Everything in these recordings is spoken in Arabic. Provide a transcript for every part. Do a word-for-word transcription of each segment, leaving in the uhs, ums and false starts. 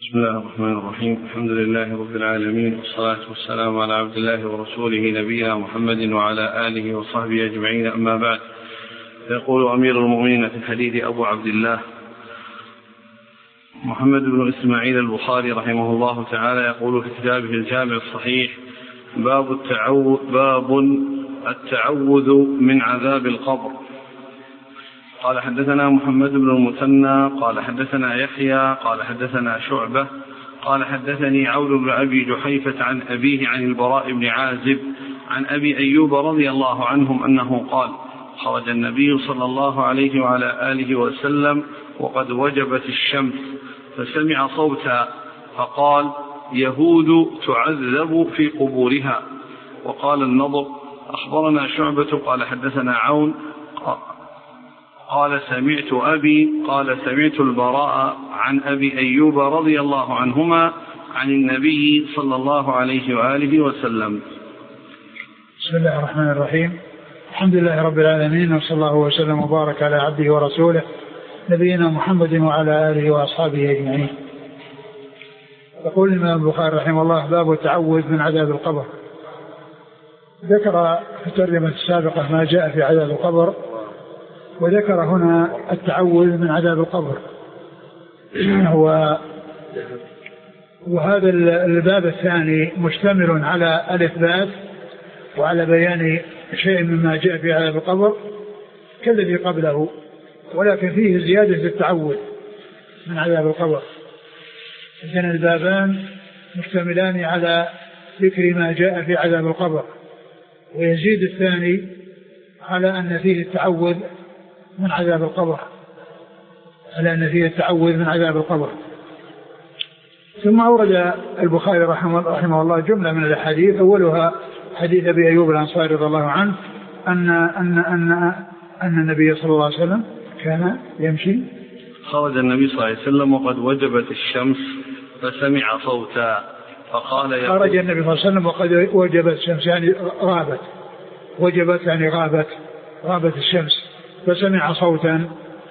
بسم الله الرحمن الرحيم. الحمد لله رب العالمين، والصلاة والسلام على عبد الله ورسوله نبينا محمد وعلى آله وصحبه أجمعين، أما بعد. يقول أمير المؤمنين في الحديث أبو عبد الله محمد بن إسماعيل البخاري رحمه الله تعالى، يقول في كتابه الجامع الصحيح: باب التعوذ, باب التعوذ من عذاب القبر. قال حدثنا محمد بن المثنى قال حدثنا يحيى قال حدثنا شعبة قال حدثني عون بن أبي جحيفة عن أبيه عن البراء بن عازب عن أبي أيوب رضي الله عنهم أنه قال: خرج النبي صلى الله عليه وعلى آله وسلم وقد وجبت الشمس، فسمع صوتا فقال: يهود تعذب في قبورها. وقال النضر: أخبرنا شعبة قال حدثنا عون قال سمعت أبي قال سمعت البراء عن أبي أيوب رضي الله عنهما عن النبي صلى الله عليه وآله وسلم. بسم الله الرحمن الرحيم. الحمد لله رب العالمين، وصلى الله وسلم وبارك على عبده ورسوله نبينا محمد وعلى آله وأصحابه أجمعين. يقول الإمام البخاري رحمه الله: باب التعوذ من عذاب القبر. ذكر في الترجمة السابقة ما جاء في عذاب القبر، وذكر هنا التعوذ من عذاب القبر. وهذا الباب الثاني مشتمل على الإثبات وعلى بيان شيء مما جاء في عذاب القبر كالذي قبله، ولكن فيه زيادة التعوذ من عذاب القبر. إذن البابان مشتملان على ذكر ما جاء في عذاب القبر، ويزيد الثاني على أن فيه التعوذ من عذاب القبر على أن فيه التعوذ من عذاب القبر. ثم أورد البخاري رحمه, رحمه الله جملة من الحديث، أولها حديث أبي أيوب الأنصاري رضي الله عنه أن, أن, أن, أن النبي صلى الله عليه وسلم كان يمشي. خرج النبي صلى الله عليه وسلم وقد وجبت الشمس فسمع صوتا فقال: خرج النبي صلى الله عليه وسلم وقد وجبت الشمس، يعني غابت، وجبت يعني غابت غابت الشمس، فسمع صوتا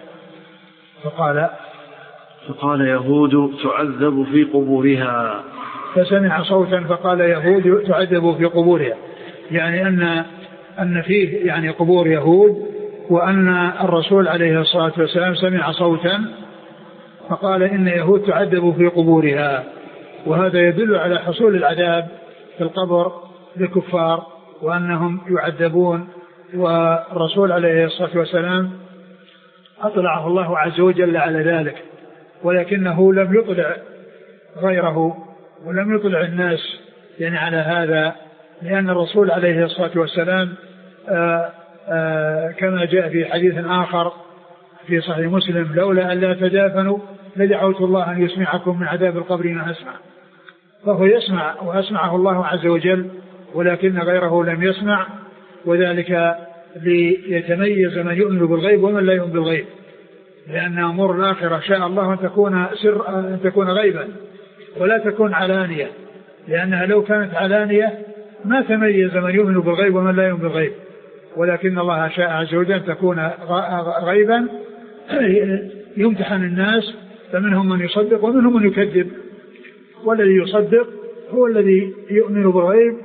فقال فقال: يهود تعذب في قبورها. فسمع صوتا فقال: يهود تعذب في قبورها، يعني أن أن فيه يعني قبور يهود، وأن الرسول عليه الصلاة والسلام سمع صوتا فقال: إن يهود تعذب في قبورها. وهذا يدل على حصول العذاب في القبر للكفار، وأنهم يعذبون. والرسول عليه الصلاة والسلام أطلعه الله عز وجل على ذلك، ولكنه لم يطلع غيره ولم يطلع الناس يعني على هذا، لأن الرسول عليه الصلاة والسلام آآ آآ كما جاء في حديث آخر في صحيح مسلم: لولا أن لا تدافنوا لدعوت الله أن يسمعكم من عذاب القبر ما أسمع. فهو يسمع وأسمعه الله عز وجل، ولكن غيره لم يسمع، وذلك ليتميز من يؤمن بالغيب ومن لا يؤمن بالغيب، لأن أمور الآخرة شاء الله أن تكون سر أن تكون غيبا ولا تكون علانية، لأنها لو كانت علانية ما تميز من يؤمن بالغيب ومن لا يؤمن بالغيب، ولكن الله شاء عز وجل أن تكون غيبا يمتحن الناس، فمنهم من يصدق ومنهم من يكذب، والذي يصدق هو الذي يؤمن بالغيب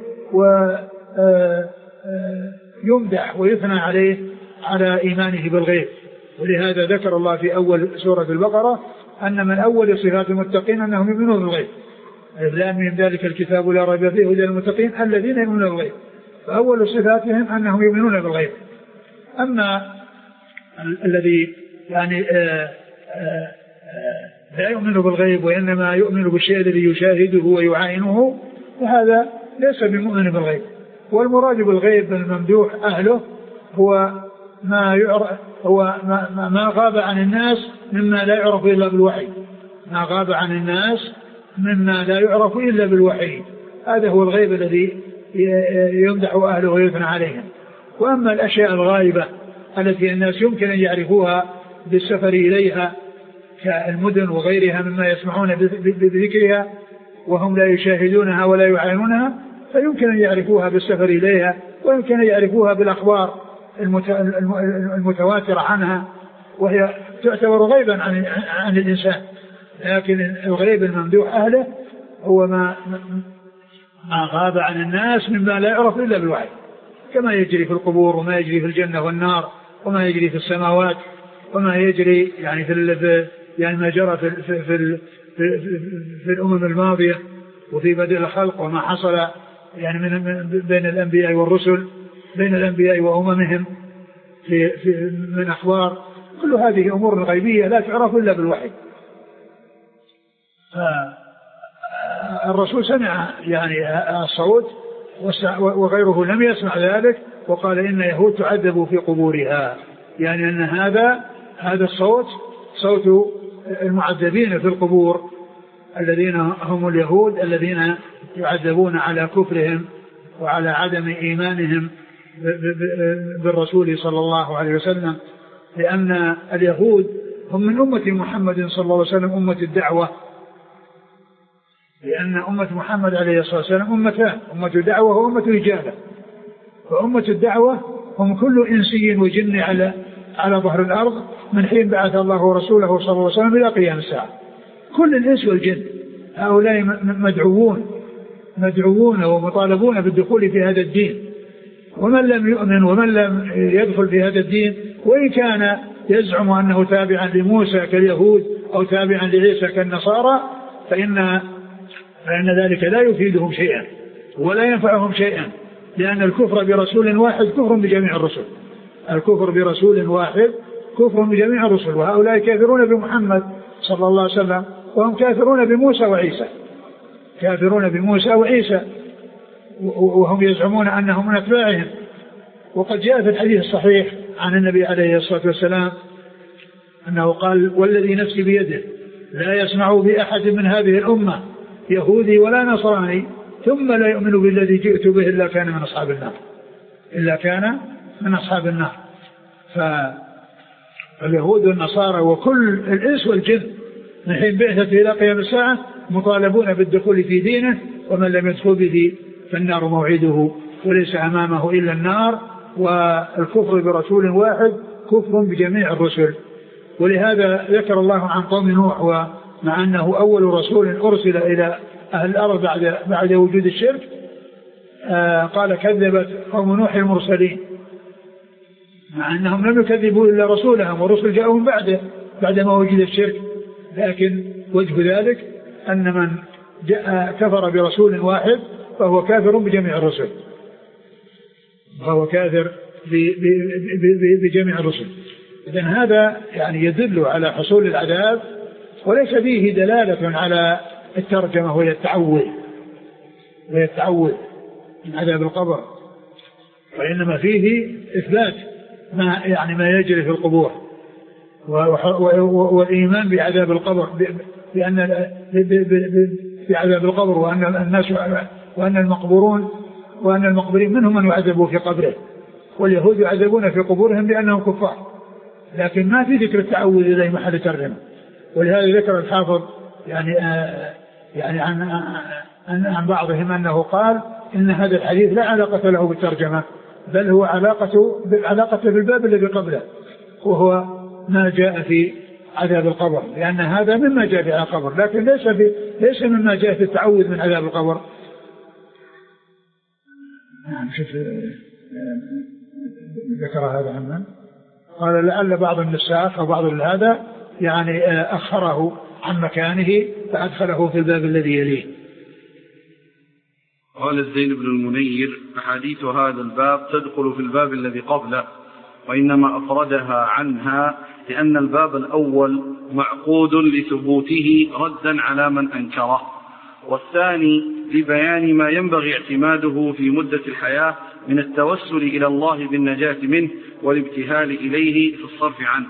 ويمدح ويثنى عليه على إيمانه بالغيب. ولهذا ذكر الله في أول سورة البقرة أن من أول صفات المتقين أنهم يؤمنون بالغيب، لأن من ذلك الكتاب لا ريب فيه هدى للمتقين الذين يؤمنون بالغيب، فأول صفاتهم أنهم يؤمنون بالغيب. أما الذي يعني آآ آآ لا يؤمن بالغيب وإنما يؤمن بالشيء الذي يشاهده ويعاينه، فهذا ليس بمؤمن بالغيب. والمراد بالغيب الممدوح أهله هو ما يعرف هو ما, ما غاب عن الناس مما لا يعرف إلا بالوحي ما غاب عن الناس مما لا يعرف إلا بالوحي هذا هو الغيب الذي يمدح أهله ويثنى عليهم. وأما الأشياء الغائبة التي الناس يمكن أن يعرفوها بالسفر إليها كالمدن وغيرها مما يسمعون بذكرها وهم لا يشاهدونها ولا يعاينونها، فيمكن أن يعرفوها بالسفر إليها، ويمكن أن يعرفوها بالأخبار المتواترة عنها، وهي تعتبر غيبا عن, عن الإنسان. لكن الغيب الممدوح أهله هو ما ما غاب عن الناس مما لا يعرف إلا بالوحي، كما يجري في القبور وما يجري في الجنة والنار وما يجري في السماوات وما يجري يعني في يعني ما جرى في في في, في, في الأمم الماضية وفي بدء الخلق وما حصل يعني من بين الأنبياء والرسل بين الأنبياء وأممهم في في من أخبار. كل هذه أمور غيبية لا تعرف إلا بالوحي. الرسول سمع يعني الصوت وغيره لم يسمع ذلك، وقال إن يهود تعذب في قبورها، يعني أن هذا هذا الصوت صوت المعذبين في القبور الذين هم اليهود الذين يعذبون على كفرهم وعلى عدم إيمانهم بالرسول صلى الله عليه وسلم، لأن اليهود هم من أمة محمد صلى الله عليه وسلم أمة الدعوة، لأن أمة محمد عليه الصلاة والسلام أمتان، أمة دعوة وأمة إجابة. فأمة الدعوة هم كل إنسي وجن على على ظهر الأرض من حين بعث الله رسوله صلى الله عليه وسلم إلى قيام الساعة. كل الإنس والجن هؤلاء مدعوون مدعوون ومطالبون بالدخول في هذا الدين، ومن لم يؤمن ومن لم يدخل في هذا الدين وإن كان يزعم أنه تابعا لموسى كاليهود أو تابعا لعيسى كالنصارى فإن فإن ذلك لا يفيدهم شيئا ولا ينفعهم شيئا، لأن الكفر برسول واحد كفر بجميع الرسل. الكفر برسول واحد كفر بجميع الرسل، وهؤلاء كافرون بمحمد صلى الله عليه وسلم وهم كافرون بموسى وعيسى كافرون بموسى وعيسى وهم يزعمون أنهم من أتباعهم. وقد جاء في الحديث الصحيح عن النبي عليه الصلاة والسلام أنه قال: والذي نفسي بيده لا يسمع بأحد من هذه الأمة يهودي ولا نصراني ثم لا يؤمن بالذي جئت به إلا كان من أصحاب النار إلا كان من أصحاب النار. فاليهود والنصارى وكل الإنس والجن من حين بعثته إلى قيام الساعة مطالبون بالدخول في دينه، ومن لم يدخل به فالنار موعده وليس أمامه إلا النار. والكفر برسول واحد كفر بجميع الرسل. ولهذا ذكر الله عن قوم نوح، ومع أنه أول رسول أرسل إلى أهل الأرض بعد, بعد وجود الشرك، آه قال: كذبت قوم نوح المرسلين، مع أنهم لم يكذبوا إلا رسولهم والرسل جاءهم بعده بعدما وجد الشرك. لكن وجه ذلك أن من جاء كفر برسول واحد فهو كافر بجميع الرسل فهو كافر بجميع الرسل. إذن هذا يعني يدل على حصول العذاب، وليس فيه دلالة على الترجمة وهي التعوذ وهي التعوذ من عذاب القبر، وإنما فيه إثبات ما يعني ما يجري في القبور والإيمان بعذاب القبر، بأن بعذاب القبر، وأن الناس وأن المقبورون وأن المقبرين منهم من يعذبوا في قبره، واليهود يعذبون في قبورهم لأنهم كفار. لكن ما في ذكر التعوذ إلى محل ترجمة. ولهذا ذكر الحافظ يعني آه يعني عن عن, عن بعضهم أنه قال إن هذا الحديث لا علاقة له بالترجمة، بل هو علاقته علاقة بالباب الذي قبله، وهو ما جاء في عذاب القبر، لأن هذا مما جاء في عذاب القبر، لكن ليس في ليس مما جاء في التعوذ من عذاب القبر. نعم. شوف ذكر هذا عمان قال: لعل بعض النساخ أو بعض هذا يعني أخره عن مكانه فأدخله في الباب الذي يليه. قال الزين بن المنير: أحاديث هذا الباب تدخل في الباب الذي قبله، وإنما أفردها عنها لأن الباب الأول معقود لثبوته ردا على من أنكره، والثاني لبيان ما ينبغي اعتماده في مدة الحياة من التوسل إلى الله بالنجاة منه والابتهال إليه في الصرف عنه.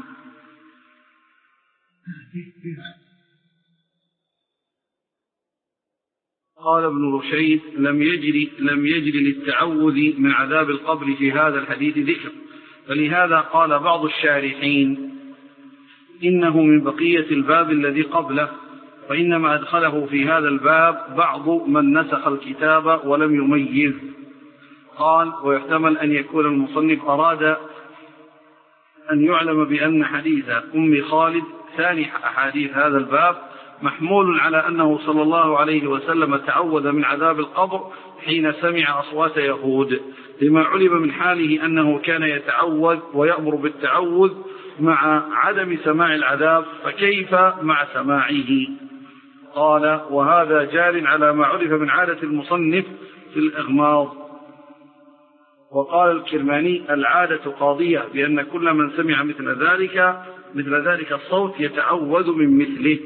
قال ابن رشيد: لم يجري, لم يجري للتعوذ من عذاب القبر في هذا الحديث ذكر، فلهذا قال بعض الشارحين إنه من بقية الباب الذي قبله، وإنما أدخله في هذا الباب بعض من نسخ الكتاب ولم يميز. قال: ويحتمل أن يكون المصنف أراد أن يعلم بأن حديث أم خالد ثاني أحاديث هذا الباب، محمول على أنه صلى الله عليه وسلم تعوذ من عذاب القبر حين سمع أصوات يهود، لما علم من حاله أنه كان يتعوذ ويأمر بالتعوذ مع عدم سماع العذاب، فكيف مع سماعه؟ قال: وهذا جار على ما عرف من عادة المصنف في الإغماض. وقال الكرماني: العادة قاضية بأن كل من سمع مثل ذلك مثل ذلك الصوت يتعوذ من مثله.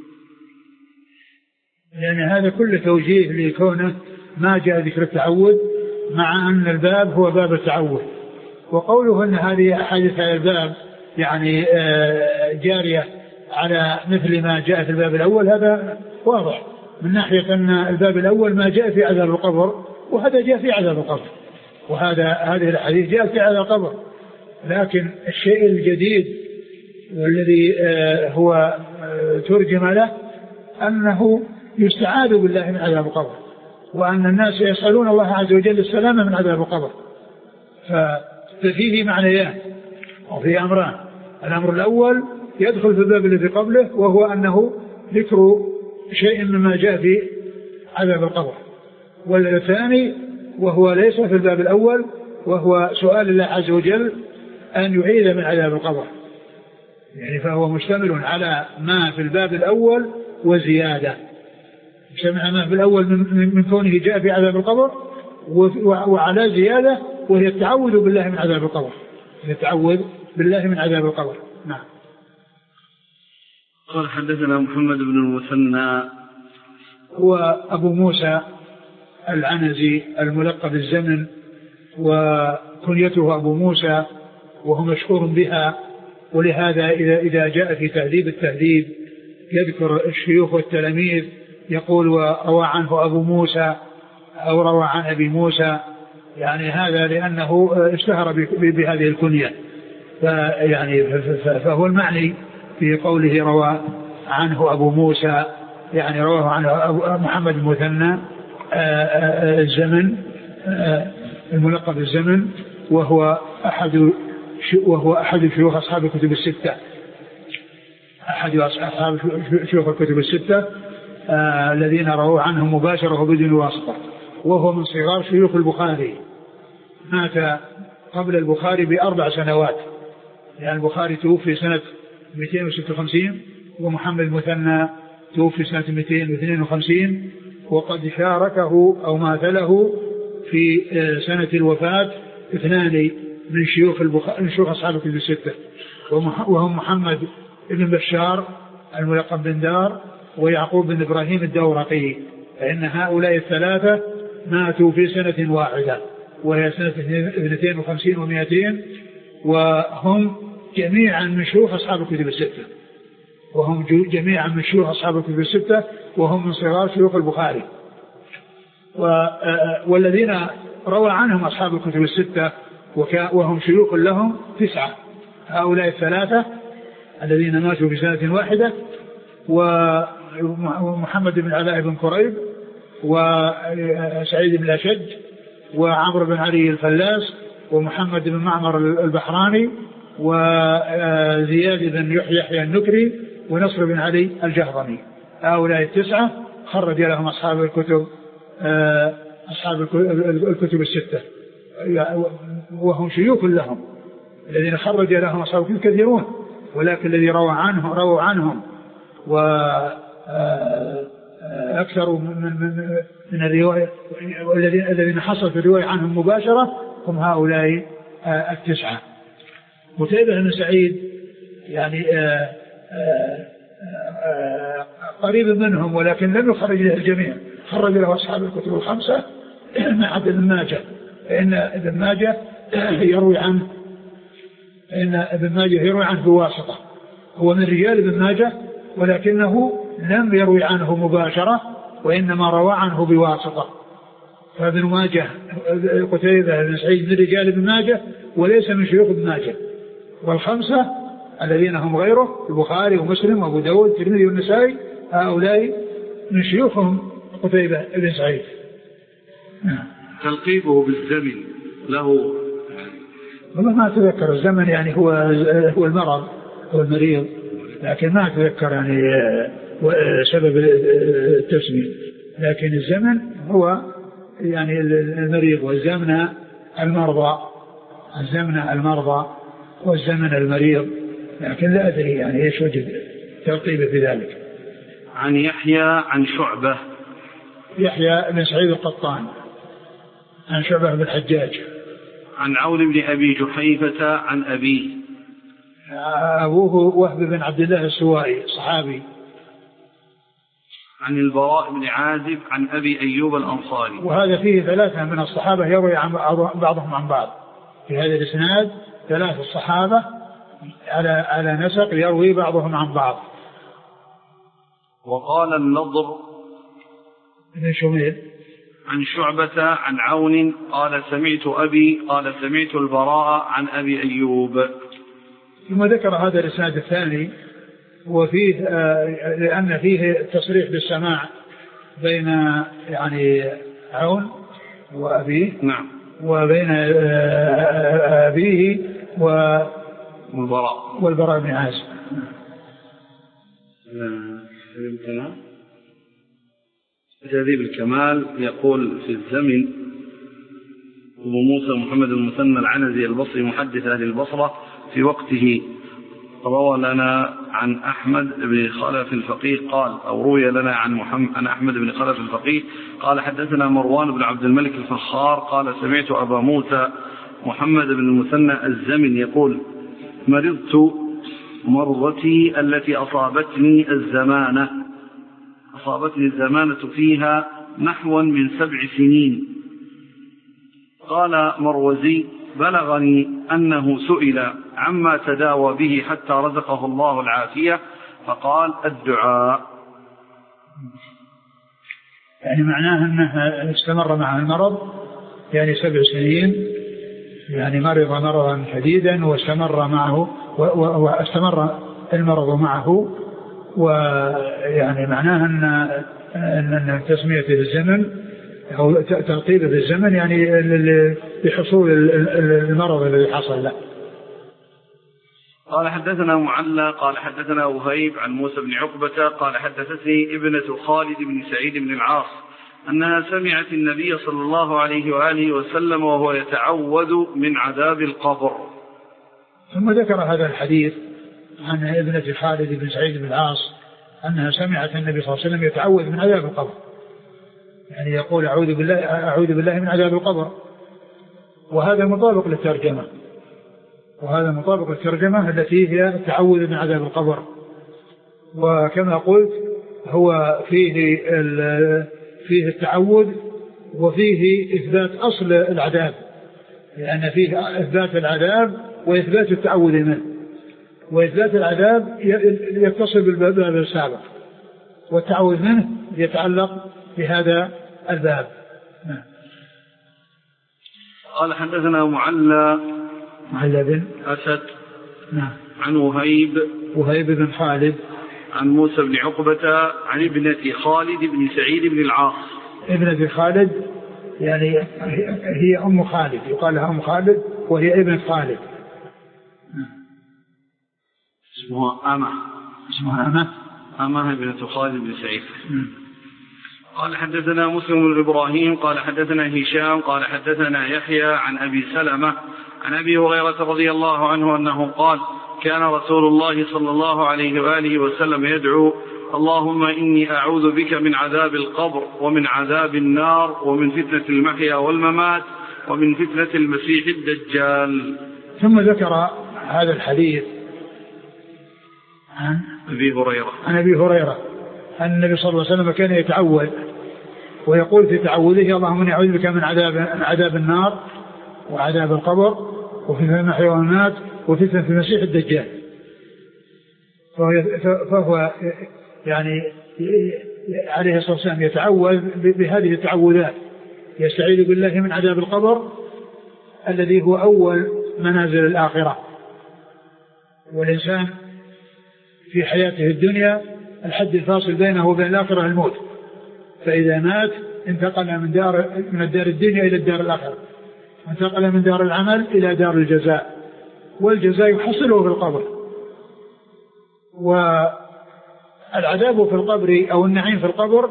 يعني هذا كله توجيه لكونه ما جاء ذكر التعوذ، مع أن الباب هو باب التعوذ. وقوله أن هذه أحاديث على الباب يعني جارية على مثل ما جاء في الباب الأول، هذا واضح من ناحية أن الباب الأول ما جاء في عذاب القبر، وهذا جاء في عذاب القبر، وهذا هذه الحديث جاء في عذاب القبر. لكن الشيء الجديد والذي هو ترجم له أنه يستعاذ بالله من عذاب القبر، وأن الناس يسألون الله عز وجل السلامة من عذاب القبر. ففيه معنيان وفيه أمران. الأمر الأول يدخل في الباب الذي قبله، وهو أنه ذكر شيء مما جاء في عذاب القبر. والثاني وهو ليس في الباب الأول، وهو سؤال الله عز وجل أن يعيذ من عذاب القبر، يعني فهو مشتمل على ما في الباب الأول وزيادة. سمع ما في الأول من كونه جاء في عذاب القبر، وعلى زيادة وهي التعوذ بالله من عذاب القبر، التعوذ بالله من عذاب القبر. نعم. قال: حدثنا محمد بن المثنى هو أبو موسى العنزي الملقب الزمن، وكنيته أبو موسى، وهو مشهور بها. ولهذا إذا, إذا جاء في تهذيب التهذيب يذكر الشيوخ والتلاميذ يقول: وروى عنه أبو موسى أو روى عن أبي موسى، يعني هذا لأنه اشتهر بهذه الكنية. فيعني فهو المعني في قوله روى عنه أبو موسى، يعني رواه عنه محمد المثنى الزمن الملقب الزمن، وهو أحد وهو أحد شيوخ أصحاب الكتب الستة، أحد أصحاب شيوخ الكتب الستة آه الذين رووا عنه مباشرة وبدون واسطة، وهو من صغار شيوخ البخاري. مات قبل البخاري بأربع سنوات، يعني البخاري توفي سنة مئتين وستة وخمسين، ومحمد المثنى توفي سنة مئتين واثنين وخمسين، وقد شاركه أو ماثله في سنة الوفاة اثنان من شيوخ البخاري من شيوخ أصحاب الكتب الستة، وهم محمد بن بشار الملقب بن دار، ويعقوب بن إبراهيم الدورقي. فإن هؤلاء الثلاثة ماتوا في سنة واحدة، وهي سنة اثنتين وخمسين ومئتين، وهم جميعا من شيوخ أصحاب الكتب الستة، وهم جميعا من شيوخ أصحاب الكتب الستة، وهم من صغار شيوخ البخاري. والذين روى عنهم أصحاب الكتب الستة وهم شيوخ لهم تسعة، هؤلاء الثلاثة الذين ماتوا في سنة واحدة، ومحمد بن علاء بن كريب، وسعيد بن الأشج، وعمرو بن علي الفلاس، ومحمد بن معمر البحراني، وزياد بن يحيى النكري، ونصر بن علي الجهضمي. هؤلاء التسعة خرج لهم أصحاب الكتب أصحاب الكتب الستة، وهم شيوخ لهم. الذين خرج لهم أصحاب الكتب كثيرون، ولكن الذي روى عنهم رووا عنهم وأكثر من من من الرواية، والذين حصل في الرواية عنهم مباشرة هم هؤلاء التسعة. قتيبة بن سعيد يعني آآ آآ قريب منهم، ولكن لم يخرج له الجميع، خرج له أصحاب الكتب الخمسة مع ابن ماجه، فإن ابن ماجه يروي عنه إن ابن ماجه يروي عنه بواسطة، هو من رجال ابن ماجه، ولكنه لم يروي عنه مباشرة، وإنما روى عنه بواسطة. فابن ماجه قتيبة بن سعيد من رجال ابن ماجه وليس من شيوخ ابن ماجه. والخمسة الذين هم غيره البخاري ومسلم وابو داود والترمذي والنسائي، هؤلاء من شيوخهم قتيبة بن سعيد. تلقيبه بالزمن له والله ما أتذكر الزمن، يعني هو هو المرض هو المريض، لكن ما أتذكر يعني سبب التسمية. لكن الزمن هو يعني المريض، والزمن المرضى، الزمن المرضى والزمن المريض، لكن لا أدري يعني إيش وجه ترتيبه في ذلك. عن يحيى عن شعبة، يحيى بن سعيد القطان عن شعبة بن الحجاج عن عون بن أبي جحيفة عن أبيه، أبوه وهب بن عبد الله السوائي صحابي، عن البراء بن عازب عن أبي أيوب الأنصاري. وهذا فيه ثلاثة من الصحابة يروي عن بعضهم عن بعض، في هذا الإسناد ثلاثة الصحابة على على نسق يروي بعضهم عن بعض. وقال النضر بن شميل عن شعبة عن عون قال سمعت أبي قال سمعت البراء عن أبي أيوب. ثم ذكر هذا الإسناد الثاني وفيه آه لأن فيه تصريح بالسماع بين يعني عون وأبيه، نعم، وبين آه أبيه والبراء والبراء بن عازب. فهمتنا. تهذيب الكمال يقول في الزمن أبو موسى محمد المثنى العنزي البصري محدث أهل البصرة في وقته روى لنا عن أحمد بن خلف الفقيه قال أو روي لنا عن محمد عن أحمد بن خلف الفقيه قال حدثنا مروان بن عبد الملك الفخار قال سمعت أبا موسى محمد بن المثنى الزمن يقول مرضت مرضتي التي أصابتني الزمانة أصابتني الزمانة فيها نحو من سبع سنين. قال مروزي بلغني أنه سئل عما تداوى به حتى رزقه الله العافية فقال الدعاء. يعني معناه أنه استمر مع المرض يعني سبع سنين، يعني مرض مرضا شديدا واستمر معه واستمر المرض معه، ويعني معناه أن أن تسمية بالزمن أو ترتيبه بالزمن يعني بحصول المرض الذي حصل له. قال حدثنا معلى قال حدثنا وهيب عن موسى بن عقبة قال حدثتني ابنة خالد بن سعيد بن العاص أنها سمعت النبي صلى الله عليه وآله وسلم وهو يتعوذ من عذاب القبر. ثم ذكر هذا الحديث عن ابنة خالد بن سعيد بن العاص أنها سمعت النبي صلى الله عليه وسلم يتعوذ من عذاب القبر، يعني يقول أعوذ بالله أعوذ بالله من عذاب القبر، وهذا مطابق للترجمة وهذا مطابق للترجمة التي هي التعوذ من عذاب القبر. وكما قلت هو فيه فيه التعوذ وفيه إثبات أصل العذاب، لأن فيه إثبات العذاب وإثبات التعوذ منه، وإثبات العذاب يتصل بالباب السابق، والتعوذ منه يتعلق بهذا الباب. قال حدثنا معلى معلى بن أسد نعم عن وهيب وهيب بن خالد عن موسى بن عقبة عن ابنة خالد بن سعيد بن العاص. ابنة خالد يعني هي أم خالد، يقال لها أم خالد وهي ابنة خالد. اسمها أمة اسمها أمة أمة ابنة خالد بن سعيد. قال حدثنا مسلم بن إبراهيم قال حدثنا هشام قال حدثنا يحيى عن أبي سلمة عن أبي هريرة رضي الله عنه أنه قال كان رسول الله صلى الله عليه وآله وسلم يدعو اللهم إني أعوذ بك من عذاب القبر ومن عذاب النار ومن فتنة المحيا والممات ومن فتنة المسيح الدجال. ثم ذكر هذا الحديث عن أبي هريرة عن أبي هريرة أن النبي صلى الله عليه وسلم كان يتعوذ ويقول في تعوذه اللهم إني أعوذ بك من عذاب عذاب النار وعذاب القبر وفتنة المحيا والممات وفتنة المسيح الدجال. فهو, فهو يعني عليه الصلاة والسلام يتعوذ بهذه التعوذات، يستعيذ بالله من عذاب القبر الذي هو أول منازل الآخرة، والإنسان في حياته الدنيا الحد الفاصل بينه وبين الآخرة الموت، فإذا مات انتقل من دار من الدار الدنيا إلى الدار الآخرة، انتقل من دار العمل إلى دار الجزاء، والجزاء يحصله في القبر. العذاب في القبر أو النعيم في القبر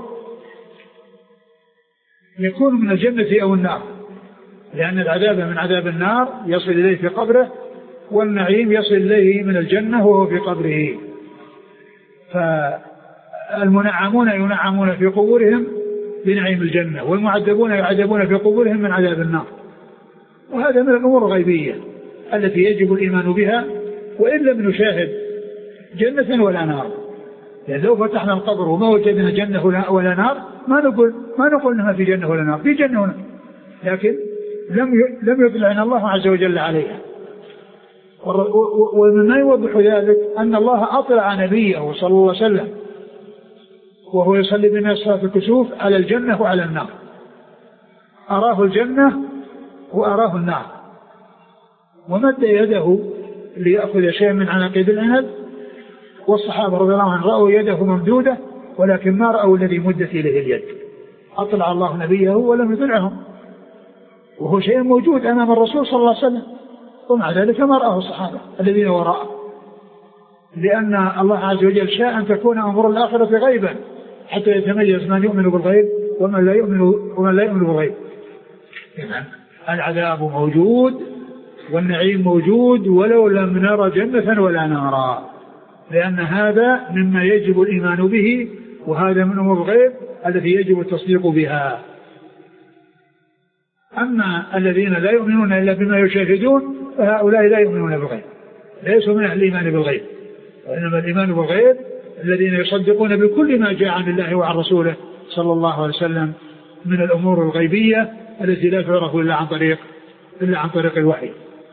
يكون من الجنة أو النار، لأن العذاب من عذاب النار يصل إليه في قبره، والنعيم يصل إليه من الجنة وهو في قبره. فالمنعمون ينعمون في قبورهم بنعيم الجنة، والمعذبون يعذبون في قبورهم من عذاب النار. وهذا من الأمور الغيبية التي يجب الإيمان بها وإن لم نشاهد جنة ولا نار. يعني لو فتحنا القبر وما وجدنا جنة ولا نار ما نقول ما نقول إنها في جنة ولا نار، في جنة ولا نار، لكن لم لم يطلعنا الله عز وجل عليها. ومما يوضح ذلك أن الله أطلع نبيه صلى الله عليه وسلم وهو يصلي بنا صلاة الكسوف على الجنة وعلى النار، أراه الجنة وأراه النار، ومد يده ليأخذ شيئا من عناقيد العنب، والصحابة رضي الله عنهم رأوا يده ممدودة ولكن ما رأوا الذي مدت إليه اليد. أطلع الله نبيه ولم يطلعهم، وهو شيء موجود أمام الرسول صلى الله عليه وسلم، ومع ذلك ما رأه الصحابة الذين وراءه، لأن الله عز وجل شاء أن تكون أمور الآخرة غيبا حتى يتميز من يؤمن بالغيب ومن لا يؤمن ومن لا يؤمن بالغيب. يعني العذاب موجود والنعيم موجود ولو لم نرى جنة ولا نارا، لأن هذا مما يجب الإيمان به، وهذا من أمور الغيب التي يجب التصديق بها. أما الذين لا يؤمنون إلا بما يشاهدون فهؤلاء لا يؤمنون بالغيب، ليسوا من أهل الإيمان بالغيب، وإنما الإيمان بالغيب الذين يصدقون بكل ما جاء عن الله وعن رسوله صلى الله عليه وسلم من الأمور الغيبية التي لا تعرف إلا عن طريق إلا عن طريق الوحي.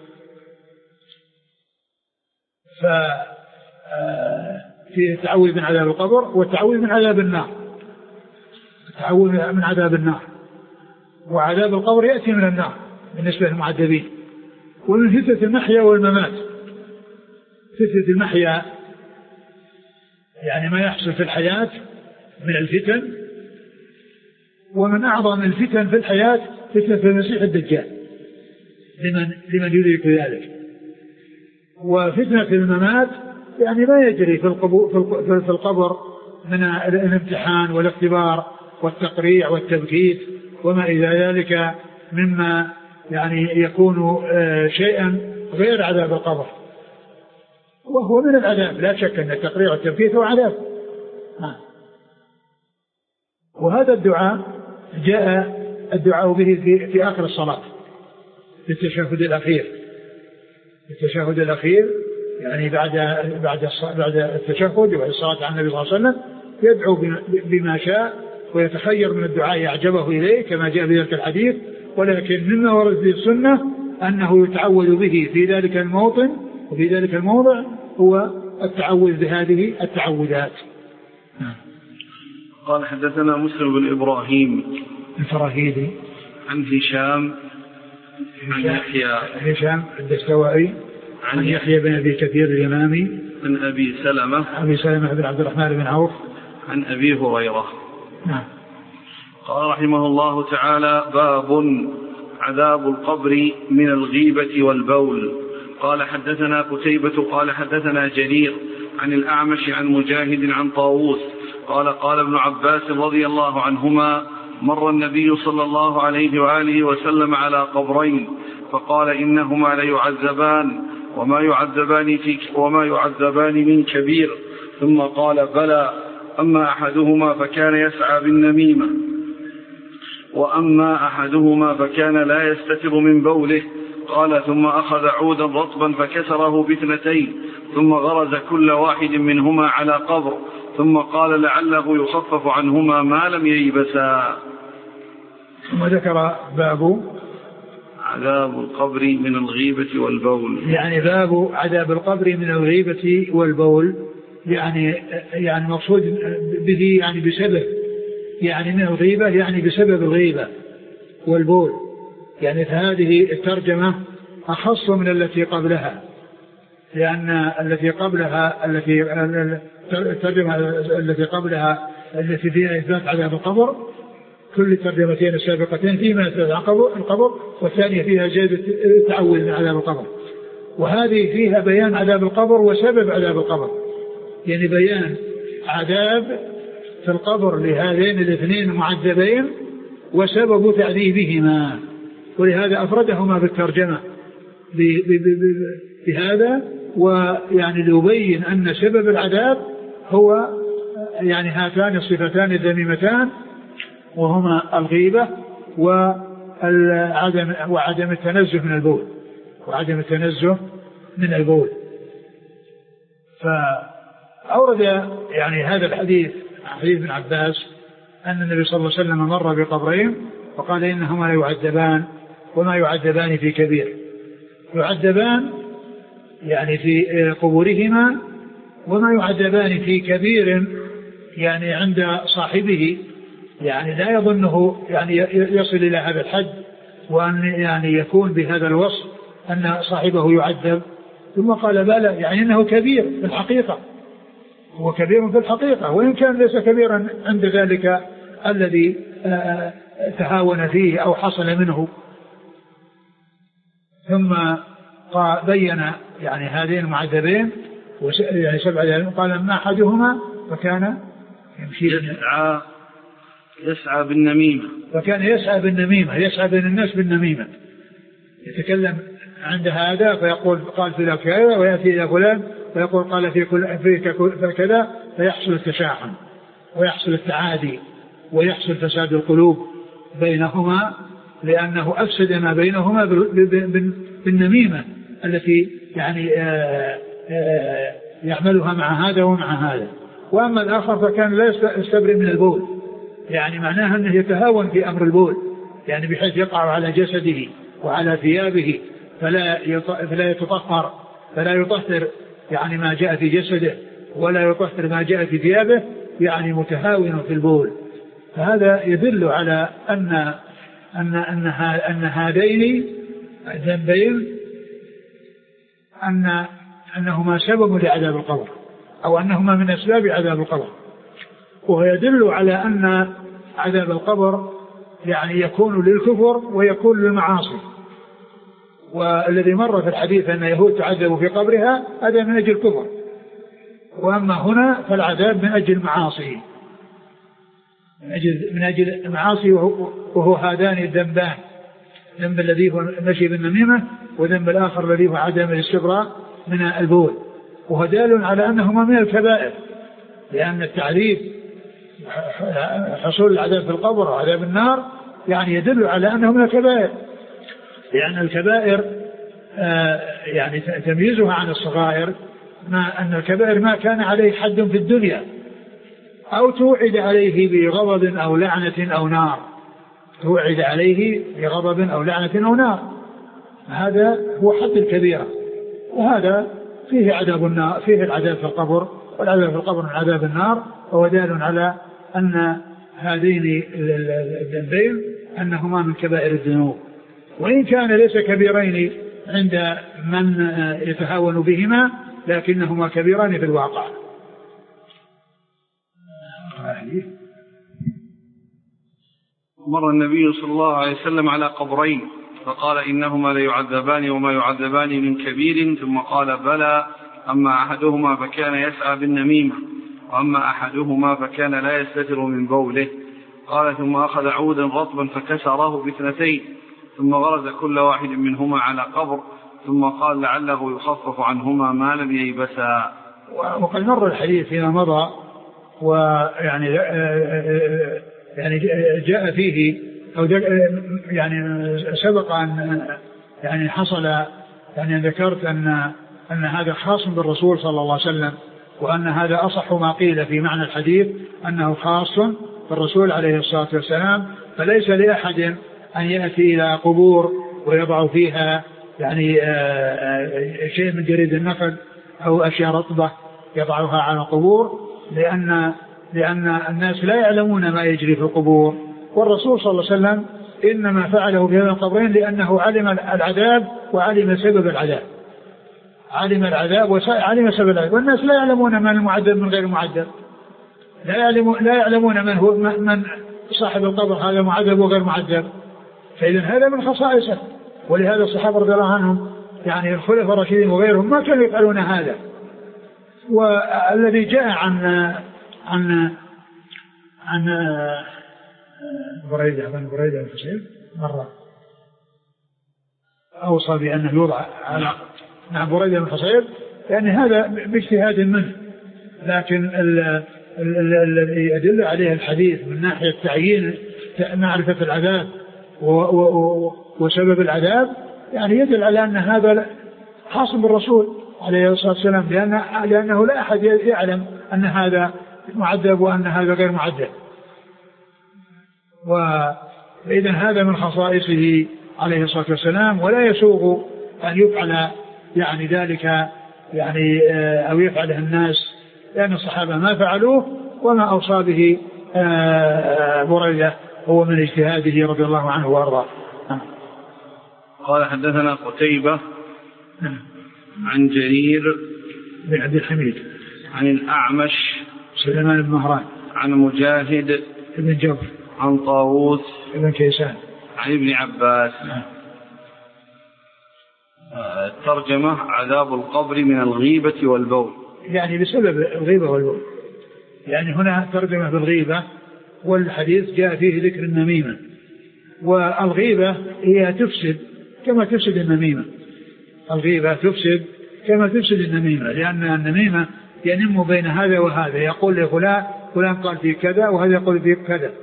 ففي التعوذ من عذاب القبر والتعوذ من عذاب النار. التعوذ من عذاب النار وعذاب القبر يأتي من النار بالنسبة للمعذبين. ومن فتنة المحيا والممات، فتنة المحيا يعني ما يحصل في الحياة من الفتن، ومن أعظم الفتن في الحياة فتنة المسيح الدجال لمن لمن يدرك ذلك. وفتنة الممات يعني ما يجري في في القبر من الامتحان والاختبار والتقريع والتبكيت وما إلى ذلك مما يعني يكون شيئا غير عذاب القبر، وهو من العذاب لا شك أن التقريع والتبكيت هو عذاب. وهذا الدعاء جاء الدعاء به في, في آخر الصلاة في التشهد الأخير، التشهد الأخير يعني بعد بعد بعد التشهد والصلاة على النبي صلى الله عليه وسلم يدعو بما شاء ويتخير من الدعاء يعجبه إليه كما جاء في ذلك الحديث. ولكن مما ورد في السنة أنه يتعوذ به في ذلك الموطن وفي ذلك الموضع هو التعوذ بهذه التعوذات. قال حدثنا مسلم بن إبراهيم الفراهيدي عن هشام عن يحيى هشام الدستوائي عن يحيى بن أبي كثير اليمامي عن أبي سلمة أبي سلمة بن عبد الرحمن بن عوف عن أبي هريرة. نعم. قال رحمه الله تعالى: باب عذاب القبر من الغيبة والبول. قال حدثنا قتيبة قال حدثنا جرير عن الأعمش عن مجاهد عن طاووس قال قال ابن عباس رضي الله عنهما: مر النبي صلى الله عليه وآله وسلم على قبرين فقال: إنهما ليعذبان وما يعذبان, في وما يعذبان من كبير. ثم قال: بلى، أما أحدهما فكان يسعى بالنميمة، وأما أحدهما فكان لا يستتر من بوله. قال: ثم أخذ عودا رطبا فكسره باثنتين ثم غرز كل واحد منهما على قبر ثم قال: لعله يخفف عنهما ما لم ييبسا. ثم ذكر باب عذاب القبر من الغيبة والبول، يعني باب عذاب القبر من الغيبة والبول، يعني يعني مقصود به يعني بسبب، يعني من الغيبة يعني بسبب الغيبة والبول، يعني هذه الترجمة أخص من التي قبلها، لأن التي قبلها التي الترجمة التي قبلها التي فيها إثبات عذاب القبر، كل الترجمتين السابقتين فيما إثبات القبر، والثانية فيها زيادة التعوذ من عذاب القبر، وهذه فيها بيان عذاب القبر وسبب عذاب القبر، يعني بيان عذاب في القبر لهذين الاثنين المعذبين وسبب تعذيبهما، ولهذا أفردهما بالترجمة بهذا، ويعني ليبين أن سبب العذاب هو يعني هاتان الصفتان الذميمتان، وهما الغيبة وعدم وعدم التنزه من البول وعدم التنزه من البول. فأورد يعني هذا الحديث حديث ابن عباس أن النبي صلى الله عليه وسلم مر بقبرين وقال إنهما لا يعذبان وما يعذبان في كبير. يعذبان يعني في قبورهما، وما يعذبان في كبير يعني عند صاحبه، يعني لا يظنه يعني يصل إلى هذا الحد، وأن يعني يكون بهذا الوصف أن صاحبه يعذب. ثم قال بلى، يعني إنه كبير في الحقيقة، هو كبير في الحقيقة، وإن كان ليس كبيرا عند ذلك الذي تهاون فيه أو حصل منه. ثم بين يعني هذين المعذبين يعني سبعة، قال ما أحدهما فكان يمشي يسعى يسعى بالنميمة، فكان يسعى بالنميمة، يسعى بين الناس بالنميمة، يتكلم عند هذا فيقول قال في كذا، ويأتي إلى فلان فيقول قال في كل في كذا، فيحصل التشاحن ويحصل التعادي ويحصل فساد القلوب بينهما، لأنه أفسد ما بينهما بالنميمة التي يعني آآ آآ يعملها مع هذا ومع هذا. وأما الآخر فكان لا يستبرئ من البول، يعني معناها أنه يتهاون في أمر البول، يعني بحيث يقع على جسده وعلى ثيابه فلا فلا يتطهر فلا يطهر يعني ما جاء في جسده ولا يطهر ما جاء في ثيابه، يعني متهاون في البول. فهذا يدل على أن أن أن أن هذين الذنبين أن أنهما سبب لعذاب القبر، أو أنهما من أسباب عذاب القبر. ويدل على أن عذاب القبر يعني يكون للكفر ويكون للمعاصي. والذي مر في الحديث أن يهود تعذبوا في قبرها هذا من أجل الكفر، وأما هنا فالعذاب من أجل المعاصي، من أجل من أجل المعاصي، وهو هذان الذنبان، ذنب الذي هو مشي بالنميمة، وذنب الآخر الذي هو عدم الاستبراء من البول. وهو دال على أنهما من الكبائر، لأن التعذيب حصول العذاب في القبر وعذاب النار يعني يدل على أنه من الكبائر، لأن الكبائر يعني تمييزها عن الصغائر ما أن الكبائر ما كان عليه حد في الدنيا أو توعد عليه بغضب أو لعنة أو نار، توعد عليه بغضب أو لعنة أو نار، هذا هو حد الكبيرة. وهذا فيه عذاب النار، فيه العذاب في القبر، والعذاب في القبر من عذاب النار، وهو دال على أن هذين الذنبين أنهما من كبائر الذنوب، وإن كان ليس كبيرين عند من يتهاون بهما، لكنهما كبيران في الواقع. مر النبي صلى الله عليه وسلم على قبرين فقال إنهما ليعذبان وما يعذبان من كبير، ثم قال بلى، أما أحدهما فكان يسعى بالنميمة، وأما أحدهما فكان لا يستتر من بوله. قال ثم أخذ عودا رطبا فكسره باثنتين، ثم غرز كل واحد منهما على قبر، ثم قال لعله يخفف عنهما ما لم ييبسا. وقد مر الحديث فيما مضى، ويعني يعني جاء فيه أو يعني سبق أن يعني حصل يعني ذكرت أن أن هذا خاص بالرسول صلى الله عليه وسلم، وأن هذا أصح ما قيل في معنى الحديث أنه خاص بالرسول عليه الصلاة والسلام، فليس لأحد أن يأتي إلى قبور ويضع فيها يعني شيء من جريد النخل أو أشياء رطبة يضعها على القبور، لأن لأن الناس لا يعلمون ما يجري في القبور، والرسول صلى الله عليه وسلم إنما فعله في هذا القبرين لأنه علم العذاب وعلم سبب العذاب، علم العذاب وعلم سبب العذاب، والناس لا يعلمون من المعذب من غير المعذب، لا يعلمون لا يعلمون من هو من صاحب القبر هذا معذب وغير معذب، فإذا هذا من خصائصه. ولهذا الصحابة رضي الله عنهم يعني الخلفاء الراشدين وغيرهم ما كانوا يفعلون هذا. والذي جاء عن عن عن بريدة عن بريدة الحصيب مرة أوصى بأنه يوضع على مع بريدة الحصيب، يعني هذا باجتهاد منه، لكن الذي يدل عليه الحديث من ناحية تعيين معرفة العذاب وسبب العذاب يعني يدل على أن هذا خاص بالرسول عليه الصلاة والسلام، لأن لأنه لا أحد يعلم أن هذا معذب وأن هذا غير معذب، وإذا هذا من خصائصه عليه الصلاة والسلام، ولا يسوغ أن يفعل يعني ذلك يعني أو يفعله الناس، لأن الصحابة ما فعلوه وما أوصى به بريدة هو من اجتهاده رضي الله عنه وأرضاه. قال حدثنا قتيبة عن جرير بن عبد الحميد عن الأعمش سليمان بن مهران عن مجاهد بن جبر عن طاووس بن كيسان عن ابن عباس. الترجمة عذاب القبر من الغيبة والبول، يعني بسبب الغيبة والبول، يعني هنا ترجمة بالغيبة، والحديث جاء فيه ذكر النميمة، والغيبة هي تفسد كما تفسد النميمة، الغيبة تفسد كما تفسد النميمة، لأن النميمة ينم بين هذا وهذا، يقول لفلان فلان قال في كذا وهذا يقول في كذا،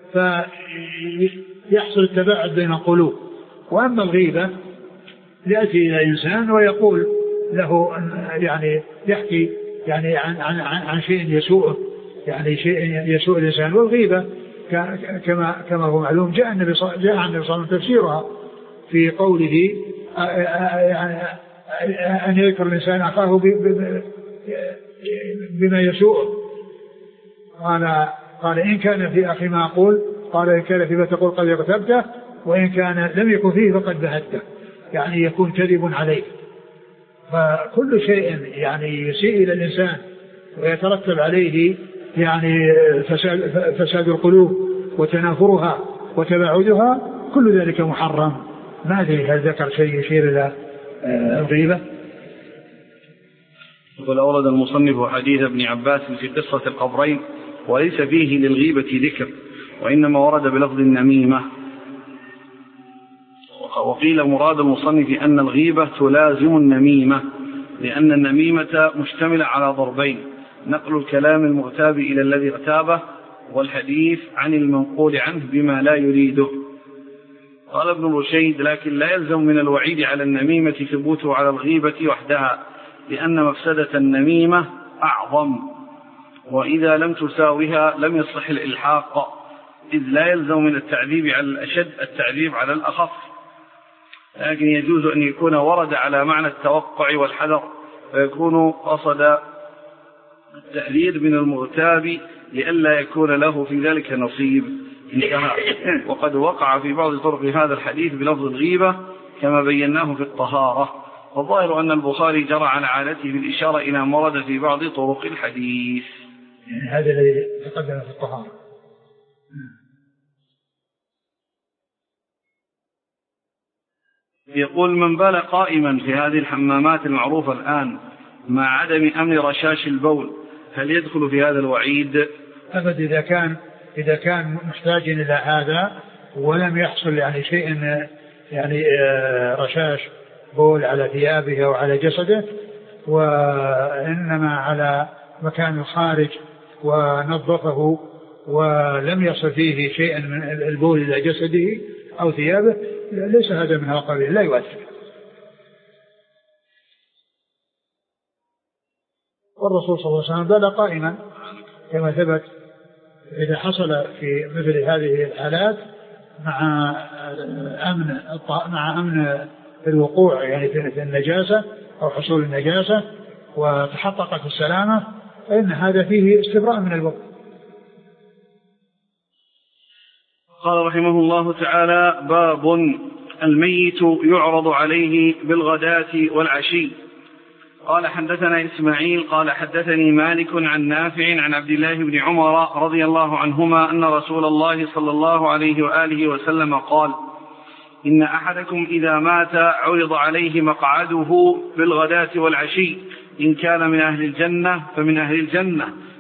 فيحصل التباعد بين القلوب. وأما الغيبة يأتي إلى إنسان ويقول له يعني يحكي يعني عن, عن, عن شيء يسوءه، يعني شيء يسوء الإنسان. والغيبة كما كما هو معلوم جاء النبي صلى الله عليه وسلم تفسيرها في قوله أن يذكر الإنسان أخاه بما يسوءه، قال قال إن كان في أخي ما أقول، قال إن كان فيما تقول قد اغتبته، وإن كان لم يكن فيه فقد بهته، يعني يكون كذب عليه. فكل شيء يعني يسيء إلى الإنسان ويترتب عليه يعني فساد, فساد القلوب وتنافرها وتباعدها، كل ذلك محرم. ما أدري هل ذكر شيء يشير إلى الغيبة. وقال أورد المصنف حديث ابن عباس في قصة القبرين وليس فيه للغيبة ذكر، وإنما ورد بلفظ النميمة. وقيل مراد المصنف أن الغيبة تلازم النميمة، لأن النميمة مشتملة على ضربين: نقل الكلام المغتاب إلى الذي اغتابه، والحديث عن المنقول عنه بما لا يريده. قال ابن رشيد: لكن لا يلزم من الوعيد على النميمة ثبوته على الغيبة وحدها، لأن مفسدة النميمة أعظم، وإذا لم تساوها لم يصح الإلحاق، إذ لا يلزم من التعذيب على الأشد التعذيب على الأخف، لكن يجوز أن يكون ورد على معنى التوقع والحذر، فيكون قصد التحذير من المغتاب لئلا يكون له في ذلك نصيب. انتهى. وقد وقع في بعض طرق هذا الحديث بلفظ الغيبة كما بيناه في الطهارة، والظاهر أن البخاري جرى على عادته بالإشارة إلى ما ورد في بعض طرق الحديث. يعني هذا الذي تقدم في الطهارة. يقول: من بال قائما في هذه الحمامات المعروفة الآن مع عدم أمن رشاش البول، هل يدخل في هذا الوعيد؟ أبد، إذا كان إذا كان محتاج إلى هذا ولم يحصل يعني شيء يعني رشاش بول على ثيابه أو على جسده، وإنما على مكان الخارج ونظفه ولم يصل فيه شيء من البول إلى جسده أو ثيابه، ليس هذا من القبيل، لا يؤثر. والرسول صلى الله عليه وسلم بال قائما كما ثبت. إذا حصل في مثل هذه الحالات مع أمن مع أمن الوقوع يعني في النجاسة أو حصول النجاسة وتحققت السلامة، فإن هذا فيه استبراء من الوقت. قال رحمه الله تعالى: باب الميت يعرض عليه بالغداة والعشي. قال: حدثنا إسماعيل قال حدثني مالك عن نافع عن عبد الله بن عمر رضي الله عنهما أن رسول الله صلى الله عليه وآله وسلم قال: إن أحدكم إذا مات عرض عليه مقعده بالغداة والعشي، إن كان من أهل الجنة فمن أهل الجنة،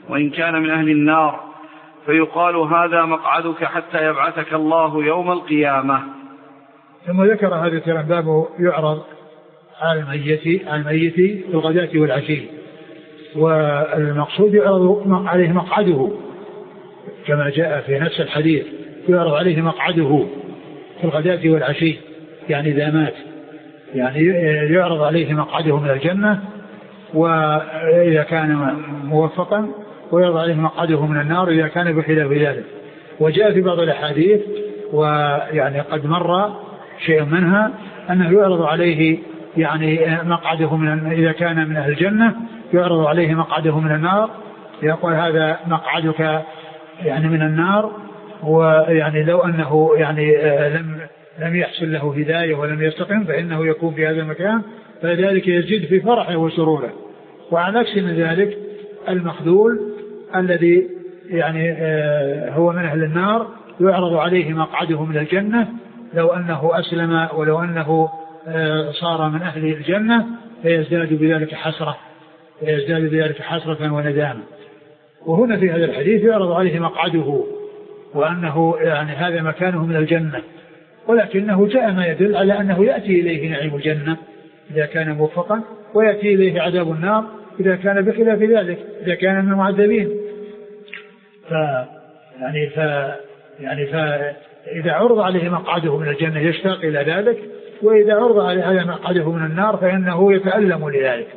وإن كان من أهل النار، فيقال هذا مقعدك حتى يبعثك الله يوم القيامة. ثم ذكر هذا الكلام بابه يعرض على الميت على الميت في الغداة والعشي، والمقصود يعرض عليه مقعده كما جاء في نفس الحديث، يعرض عليه مقعده في الغداة والعشي، يعني إذا مات يعني يعرض عليه مقعده من الجنة وإذا كان موفقا، ويعرض عليه مقعده من النار إذا كان بخلاف ذلك. وجاء في بعض الأحاديث ويعني قد مر شيء منها أنه يعرض عليه يعني مقعده من إذا كان من أهل الجنة يعرض عليه مقعده من النار، يقول هذا مقعدك يعني من النار، ويعني لو أنه يعني لم لم يحصل له هداية ولم يستقم فإنه يكون في هذا المكان، فذلك يزيد في فرحه وسروره. وعلى عكس من ذلك المخذول الذي يعني هو من أهل النار يعرض عليه مقعده من الجنة لو أنه أسلم ولو أنه صار من أهل الجنة، فيزداد بذلك حسرة فيزداد بذلك حسرة وندامة. وهنا في هذا الحديث يعرض عليه مقعده وأنه يعني هذا مكانه من الجنة، ولكنه جاء ما يدل على أنه يأتي إليه نعيم الجنة إذا كان موفقا، ويأتي إليه عذاب النار إذا كان بخلاف ذلك، إذا كان من المعذبين. ف يعني ف يعني فإذا عرض عليه مقعده من الجنة يشتاق إلى ذلك، وإذا عرض عليه مقعده من النار فإنه يتألم لذلك.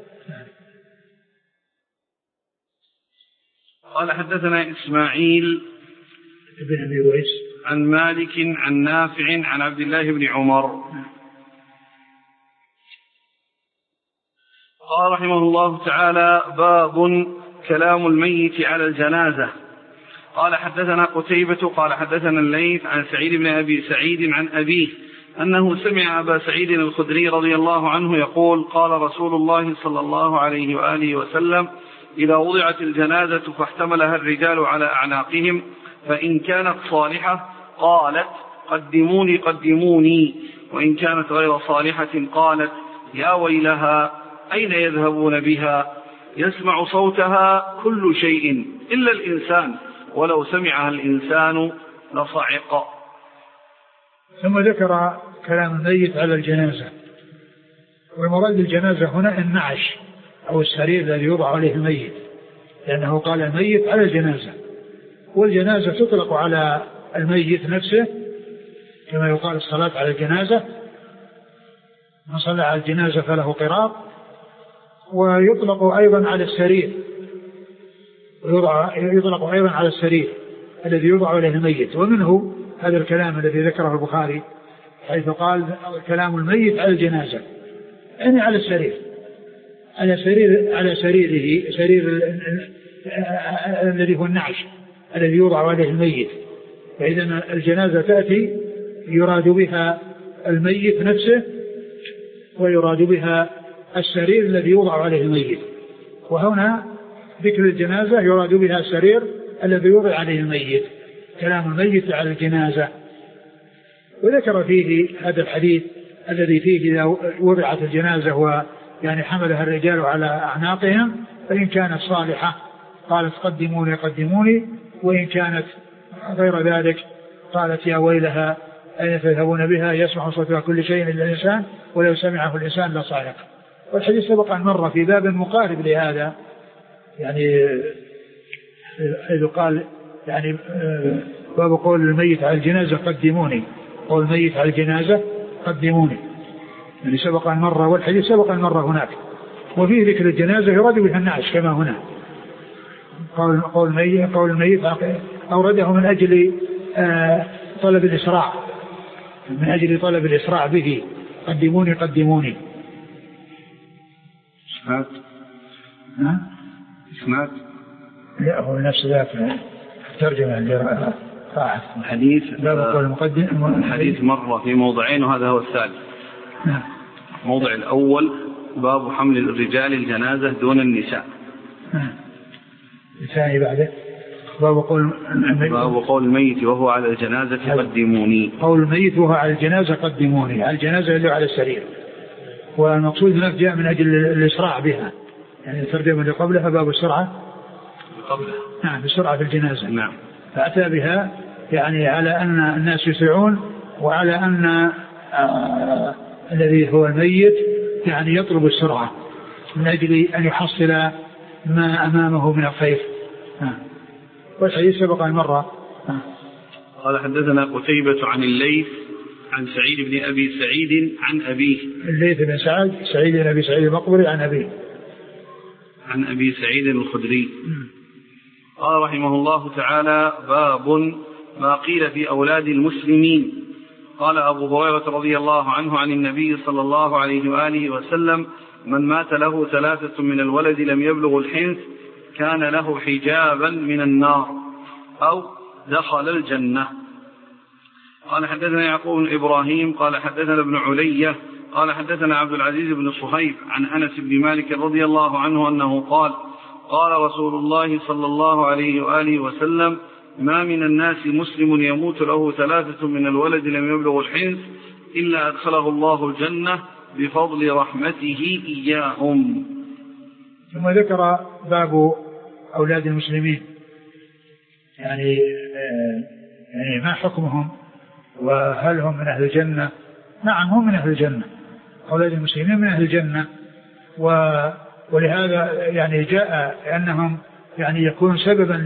قال حدثنا إسماعيل بن أبي ويس عن مالك عن نافع عن عبد الله بن عمر قال رحمه الله تعالى: باب كلام الميت على الجنازة. قال حدثنا قتيبة قال حدثنا الليث عن سعيد بن أبي سعيد عن أبيه أنه سمع أبا سعيد الخدري رضي الله عنه يقول: قال رسول الله صلى الله عليه وآله وسلم: إذا وضعت الجنازة فاحتملها الرجال على أعناقهم فإن كانت صالحة قالت: قدموني قدموني، وإن كانت غير صالحة قالت: يا ويلها أين يذهبون بها؟ يسمع صوتها كل شيء إلا الإنسان، ولو سمعها الإنسان لصعق. ثم ذكر كلام الميت على الجنازة، والمراد بالجنازة هنا النعش أو السرير الذي يوضع عليه الميت، لأنه قال الميت على الجنازة، والجنازة تطلق على الميت نفسه كما يقال الصلاة على الجنازة، من صلى على الجنازة فله قراط، ويطلق أيضا على السرير، يطلق أيضا على السرير الذي يوضع عليه الميت. ومنه هذا الكلام الذي ذكره البخاري حيث قال كلام الميت على الجنازة، يعني على السرير على سرير على سريره سرير الذي هو النعش الذي يوضع عليه الميت. فإذا الجنازة تأتي يراد بها الميت نفسه ويراد بها السرير الذي يوضع عليه الميت، وهنا ذكر الجنازة يراد بها السرير الذي يوضع عليه الميت، كلام الميت على الجنازة. وذكر فيه هذا الحديث الذي فيه إذا وضعت الجنازة ويعني حملها الرجال على أعناقهم فإن كانت صالحة قالت: قدموني قدموني، وإن كانت غير ذلك قالت: يا ويلها أين تذهبون بها؟ يسمع صوتها كل شيء إلا الإنسان، ولو سمعه الإنسان لصعق. والحديث سبق أن مر في باب مقارب لهذا، يعني حيث قال يعني باب قول الميت على الجنازة قدموني، قول الميت على الجنازة قدموني، يعني سبق أن مر، والحديث سبق أن مر هناك. وفيه ذكر الجنازة يراد بها النعش كما هنا، قول قول الميت قول الميت أورده من أجل طلب الإسراع، من أجل طلب الإسراع به، قدموني قدموني. إسناد ها إسناد لا هو نفس ذاك ترجمة اللي راحت الحديث. باب قول المقدم الحديث مرة في موضعين وهذا هو الثالث. موضع الأول باب حمل الرجال الجنازة دون النساء. الثاني بعده باب قول باب قول الميت وهو على الجنازة قدموني، قول الميت وهو على الجنازة قدموني، على الجنازة اللي على السرير. والمقصود هناك جاء من أجل الإسراع بها، يعني الترجمة اللي قبلها باب السرعة قبله نعم بسرعة في الجنازة. نعم. فأتى بها يعني على أن الناس يسرعون وعلى أن آه الذي هو الميت يعني يطلب السرعة من أجل أن يحصل ما أمامه من الخير. آه. والحديث سبق المرة. آه. قال حدثنا قتيبة عن الليث عن سعيد بن أبي سعيد عن أبيه. الليث بن سعد سعيد بن أبي سعيد المقبري عن أبيه عن أبي سعيد الخدري. قال رحمه الله تعالى: باب ما قيل في أولاد المسلمين. قال أبو هريرة رضي الله عنه عن النبي صلى الله عليه وآله وسلم: من مات له ثلاثة من الولد لم يبلغ الحنث كان له حجابا من النار أو دخل الجنة. قال حدثنا يعقوب بن إبراهيم قال حدثنا ابن علية قال حدثنا عبد العزيز بن صهيب عن أنس بن مالك رضي الله عنه أنه قال: قال رسول الله صلى الله عليه وآله وسلم: ما من الناس مسلم يموت له ثلاثة من الولد لم يبلغ الحنث إلا أدخله الله الجنة بفضل رحمته إياهم. ثم ذكر باب أولاد المسلمين يعني يعني ما حكمهم وهل هم من أهل الجنة؟ نعم هم من أهل الجنة، أولاد المسلمين من أهل الجنة، ولهذا يعني جاء أنهم يعني يكون سببا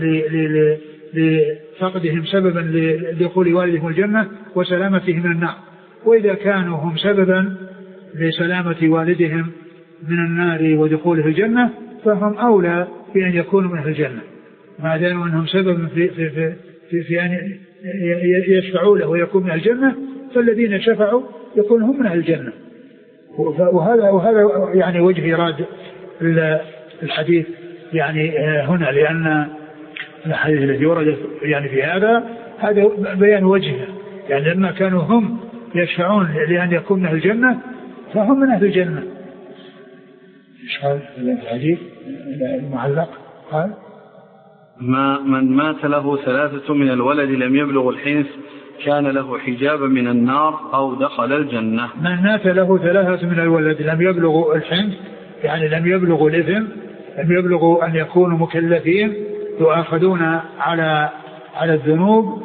لفقدهم سببا لدخول والدهم الجنة وسلامتهم من النار. وإذا كانوا هم سببا لسلامة والدهم من النار ودخوله الجنة فهم أولى بأن يكونوا من أهل الجنة ما دام أنهم سببا في, في, في, في, في أن يشفعوا له ويكون من الجنة، فالذين شفعوا يكون هم من أهل الجنة. وهذا وهذا يعني وجه إيراد الحديث يعني هنا، لأن الحديث الذي ورد يعني في هذا هذا بيان وجهه، يعني لما كانوا هم يشفعون لأن يكون من أهل الجنة فهم من أهل الجنة. إيش قال الحديث المعلق؟ قال: ما من مات له ثلاثة من الولد لم يبلغ الحنث كان له حجابا من النار أو دخل الجنة. من مات له ثلاثة من الولد لم يبلغوا الحنث يعني لم يبلغوا الإثم، لم يبلغوا أن يكونوا مكلفين يؤاخذون على على الذنوب،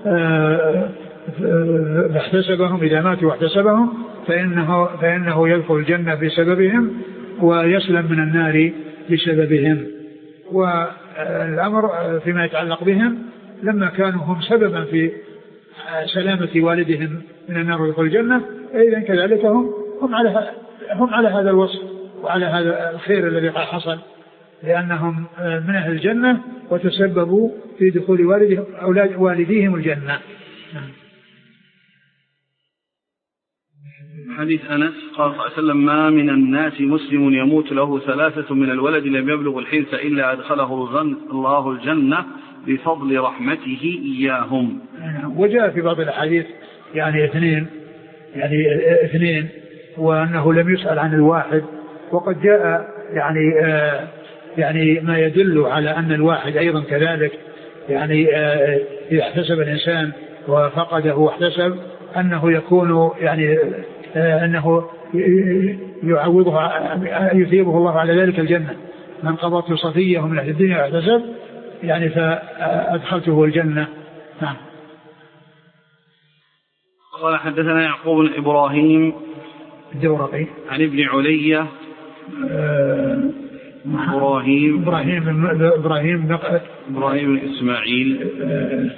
فاحتسبهم إذا ماتوا واحتسبهم فإنه, فإنه يدخل الجنة بسببهم ويسلم من النار بسببهم. والأمر فيما يتعلق بهم لما كانوا هم سببا في سلامة والدهم من النار ودخول الجنة، إذن كذلك هم هم على هم على هذا الوصف وعلى هذا الخير الذي حصل، لأنهم من أهل الجنة وتسببوا في دخول والدهم أولاد والديهم الجنة. حديث أنس قال صلى الله عليه وسلم: ما من الناس مسلم يموت له ثلاثة من الولد لم يبلغ الحنث إلا أدخله الله الجنة بفضل رحمته إياهم. وجاء في بعض الأحاديث يعني اثنين يعني اثنين وأنه لم يسأل عن الواحد، وقد جاء يعني آه يعني ما يدل على أن الواحد أيضا كذلك يعني آه إذا احتسب الإنسان وفقده واحتسب أنه يكون يعني آه أنه يعوضه يثيبه الله على ذلك الجنة. من قضت صفيه من أهل الدنيا واحتسب يعني فأدخلته الجنة. نعم. قال حدثنا يعقوب بن إبراهيم الدورقي عن ابن علية آه إبراهيم إبراهيم إبراهيم إبراهيم إسماعيل آه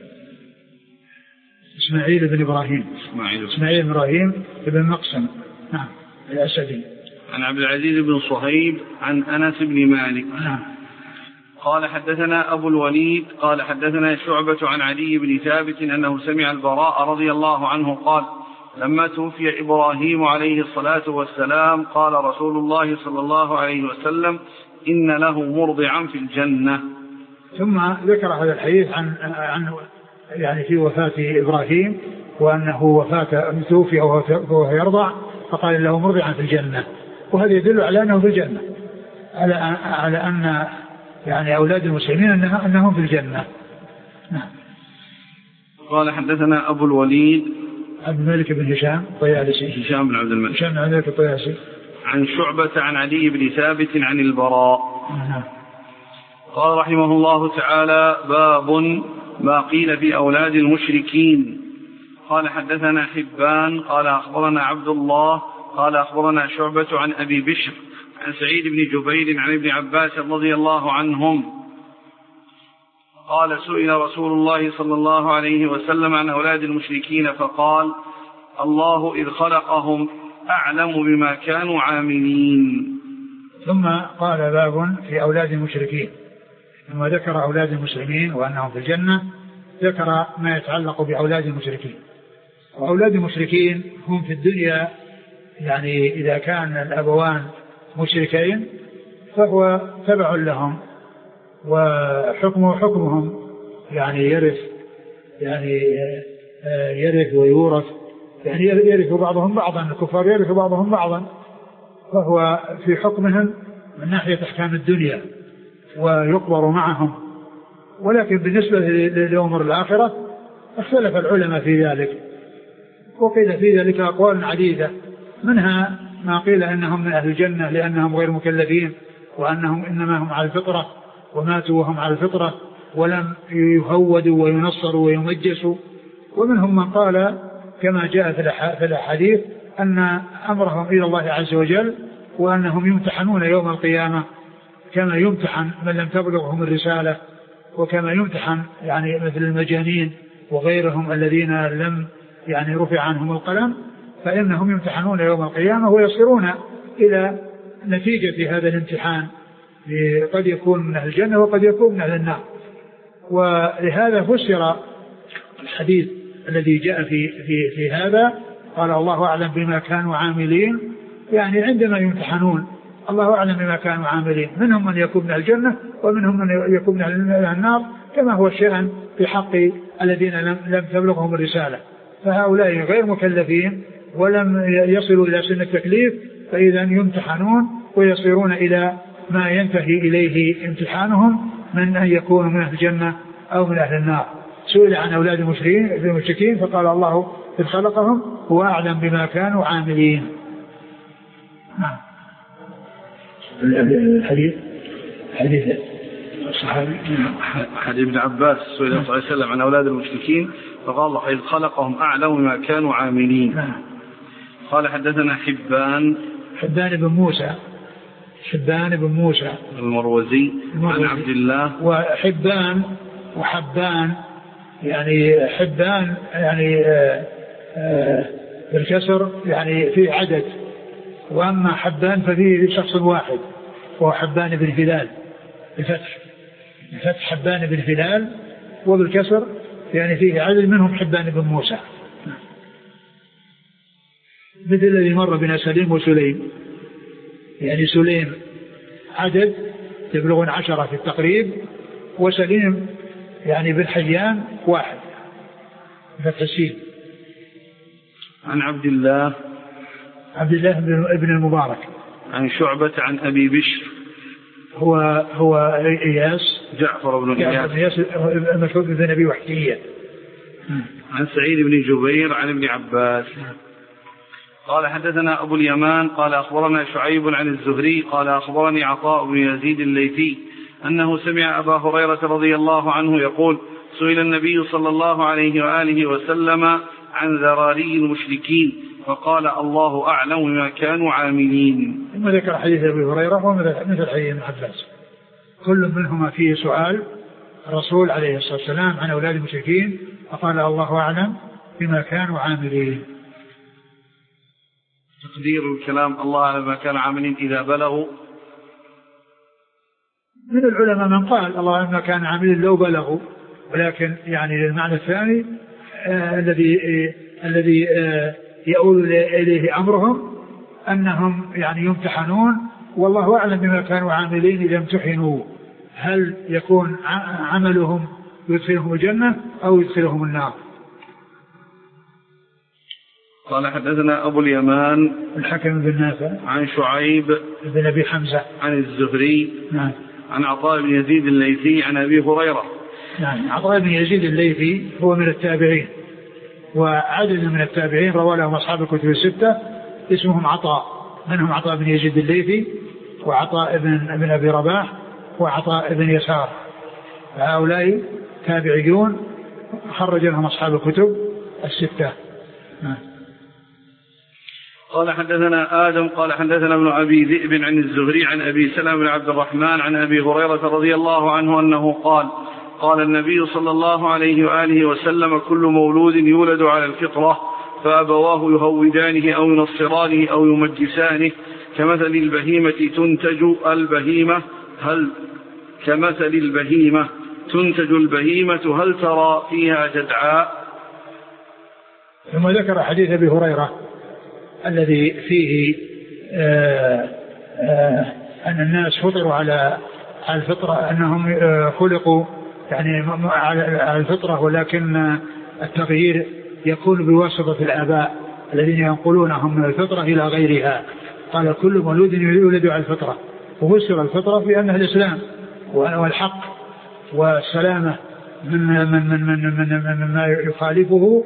إسماعيل بن إبراهيم إسماعيل إسماعيل إبراهيم بن مقسم نعم الأسدي عن عبد العزيز بن صهيب عن أنس بن مالك. نعم. قال حدثنا أبو الوليد قال حدثنا شعبة عن علي بن ثابت أنه سمع البراء رضي الله عنه قال: لما توفي إبراهيم عليه الصلاة والسلام قال رسول الله صلى الله عليه وسلم: إن له مرضعا في الجنة. ثم ذكر هذا الحديث عن عن يعني في وفاة إبراهيم وأنه وفاة توفي وهو يرضع فقال له مرضعا في الجنة، وهذا يدل على أنه في الجنة، على على أن يعني أولاد المسلمين أنهم في الجنة. نعم. قال حدثنا أبو الوليد عبد الملك بن هشام الطيالسي هشام بن عبد الملك هشام بن عبد الملك الطيالسي عن شعبة عن علي بن ثابت عن البراء. نعم. قال رحمه الله تعالى: باب ما قيل في أولاد المشركين. قال: حدثنا حبان قال أخبرنا عبد الله قال أخبرنا شعبة عن أبي بشر عن سعيد بن جبير عن ابن عباس رضي الله عنهم قال: سئل رسول الله صلى الله عليه وسلم عن أولاد المشركين فقال: الله إذ خلقهم أعلم بما كانوا عاملين. ثم قال: باب في أولاد المشركين. ثم ذكر أولاد المسلمين وأنهم في الجنة، ذكر ما يتعلق بأولاد المشركين. وأولاد المشركين هم في الدنيا، يعني إذا كان الأبوان مشركين فهو تبع لهم وحكمه حكمهم، يعني يرث يعني يرث ويورث، يعني يرث بعضهم بعضا، الكفار يرث بعضهم بعضا، فهو في حكمهم من ناحية أحكام الدنيا ويقبر معهم. ولكن بالنسبة لأمور الآخرة اختلف العلماء في ذلك، وقيل في ذلك أقوال عديدة، منها ما قيل أنهم من أهل الجنة لأنهم غير مكلفين وأنهم إنما هم على الفطرة وماتوا وهم على الفطرة ولم يهودوا وينصروا ويمجسوا. ومنهم من قال كما جاء في الأحاديث أن أمرهم إلى الله عز وجل وأنهم يمتحنون يوم القيامة كما يمتحن من لم تبلغهم الرسالة، وكما يمتحن يعني مثل المجانين وغيرهم الذين لم يعني رفع عنهم القلم، فإنهم يمتحنون يوم القيامة ويصيرون إلى نتيجة هذا الامتحان، قد يكون من أهل الجنة وقد يكون من أهل النار. ولهذا فسر الحديث الذي جاء في, في, في هذا، قال: الله أعلم بما كانوا عاملين، يعني عندما يمتحنون الله أعلم بما كانوا عاملين، منهم من يكون من الجنة ومنهم من يكون من النار، كما هو الشأن في حق الذين لم, لم تبلغهم الرسالة، فهؤلاء غير مكلفين ولم يصلوا إلى سن التكليف، فإذا يمتحنون ويصيرون إلى ما ينتهي إليه امتحانهم من أن يكونوا من أهل الجنة أو من أهل النار. سئل عن أولاد المشركين فقال: الله إذ خلقهم هو أعلم بما كانوا عاملين. نعم. الحديث حديث الصحابي حديث ابن عباس سئل صلى الله عليه وسلم عن أولاد المشركين فقال: الله إذ خلقهم أعلم بما كانوا عاملين. نعم. قال: حدثنا حبان حبان بن موسى حبان بن موسى المروزي عن عبد الله. وحبان وحبان يعني حبان يعني آآ آآ بالكسر يعني في عدد، وأما حبان ففيه شخص واحد وهو حبان بن هلال بفتح بفتح حبان بن هلال، وبالكسر يعني فيه عدد، منهم حبان بن موسى، مثل الذي مر بنا سليم وسليم، يعني سليم عدد يبلغون عشرة في التقريب، وسليم يعني بالحيان واحد فتح السين. عن عبد الله عبد الله بن المبارك عن شعبة عن أبي بشر هو هو إياس جعفر بن إياس مشهور بن أبي وحشية. عن سعيد بن جبير عن ابن عباس قال: حدثنا أبو اليمان قال أخبرنا شعيب عن الزهري قال أخبرني عطاء بن يزيد الليثي أنه سمع أبا هريرة رضي الله عنه يقول: سئل النبي صلى الله عليه وآله وسلم عن ذراري المشركين فقال: الله أعلم بما كانوا عاملين. ثم ذكر حديث أبي هريرة ومثل حديث ابن عباس، كل منهما فيه سؤال الرسول عليه الصلاة والسلام عن أولاد المشركين فقال: الله أعلم بما كانوا عاملين. تقدير الكلام الله أعلم بما كانوا عاملين إذا بلغوا، من العلماء من قال الله أعلم بما كانوا عاملين لو بلغوا، ولكن يعني للمعنى الثاني آه الذي آه الذي آه يؤول إليه أمرهم أنهم يعني يمتحنون، والله أعلم بما كانوا عاملين إذا امتحنوا، هل يكون عملهم يدخلهم الجنة أو يدخلهم النار. قال: حدثنا أبو اليمان الحكم بن نافع عن شعيب بن أبي حمزة عن الزهري نعم عن عطاء بن يزيد الليثي عن أبي هريرة. نعم. عطاء بن يزيد الليثي هو من التابعين، وعدد من التابعين روى لهم أصحاب الكتب الستة اسمهم عطاء، منهم عطاء بن يزيد الليثي وعطاء بن, بن أبي رباح وعطاء بن يسار. هؤلاء تابعيون خرج لهم أصحاب الكتب الستة. قال حدثنا آدم قال حدثنا ابن أبي ذئب عن الزهري عن أبي سلمة بن عبد الرحمن عن أبي هريرة رضي الله عنه أنه قال قال النبي صلى الله عليه وآله وسلم كل مولود يولد على الفطرة فأبواه يهودانه أو ينصرانه أو يمجسانه كمثل البهيمة تنتج البهيمة هل كمثل البهيمة تنتج البهيمة هل ترى فيها جدعاء. ثم ذكر حديث أبي هريرة الذي فيه آآ آآ أن الناس فطروا على الفطرة أنهم خلقوا يعني على الفطرة ولكن التغيير يكون بواسطة الآباء الذين ينقلونهم من الفطرة إلى غيرها. قال كل مولود يولد على الفطرة وفسر الفطرة بأنها الإسلام والحق والسلامة من من من من من, من, من ما يخالفه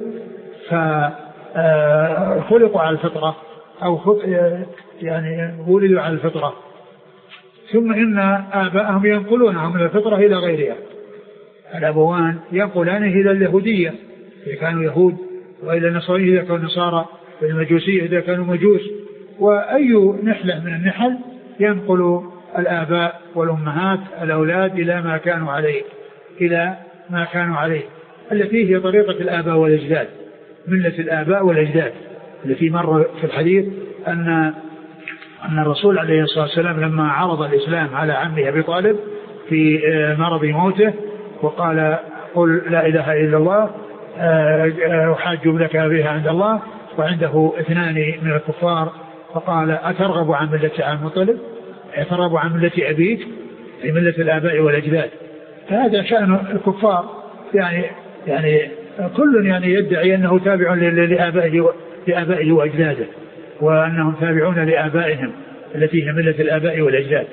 فخلقوا على الفطرة أو يعني ولدوا على الفطرة ثم إن آباءهم ينقلونهم من الفطرة إلى غيرها. الأبوان ينقلانه إلى اليهودية إذا كانوا يهود وإلى النصرانية إذا كانوا نصارى والمجوسية إذا كانوا مجوس وأي نحلة من النحل ينقل الآباء والأمهات الأولاد إلى ما كانوا عليه إلى ما كانوا عليه التي هي طريقة الآباء والأجداد ملة الآباء والأجداد التي مر في الحديث أن أن الرسول عليه الصلاة والسلام لما عرض الإسلام على عمه أبي طالب في مرض موته وقال قل لا إله إلا الله أحاج لك بها عند الله وعنده اثنان من الكفار فقال أترغب عن ملة عبد المطلب أترغب عن ملة أبيك في ملة الآباء والأجداد. فهذا شأن الكفار يعني يعني كل يعني يدعي أنه تابع لآبائه لآبائه وأجداده وأنهم تابعون لآبائهم التي هي ملة الآباء والأجداد.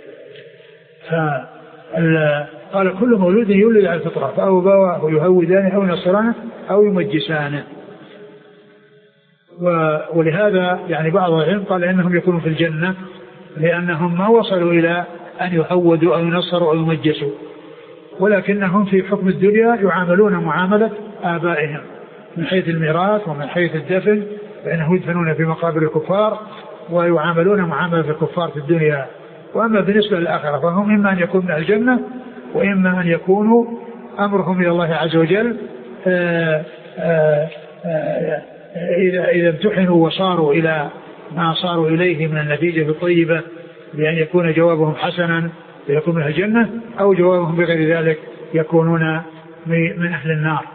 فقال كل مولود يولد على الفطرة فأبواه يهودانه أو ينصرانه أو يمجسانه. ولهذا يعني بعض العلم قال إنهم يكونوا في الجنة لأنهم ما وصلوا إلى أن يهودوا أو ينصروا أو يمجسوا ولكنهم في حكم الدنيا يعاملون معاملة آبائهم من حيث الميراث ومن حيث الدفن فإنهم يدفنون في مقابر الكفار ويعاملون معاملة الكفار في الدنيا. وأما بالنسبة للآخرة فهم إما أن يكونوا من الجنة وإما أن يكونوا أمرهم إلى الله عز وجل آآ آآ آآ إذا إذا امتحنوا وصاروا إلى ما صاروا إليه من النتيجة الطيبة بأن يكون جوابهم حسنا يكون من الجنة أو جوابهم بغير ذلك يكونون من أهل النار.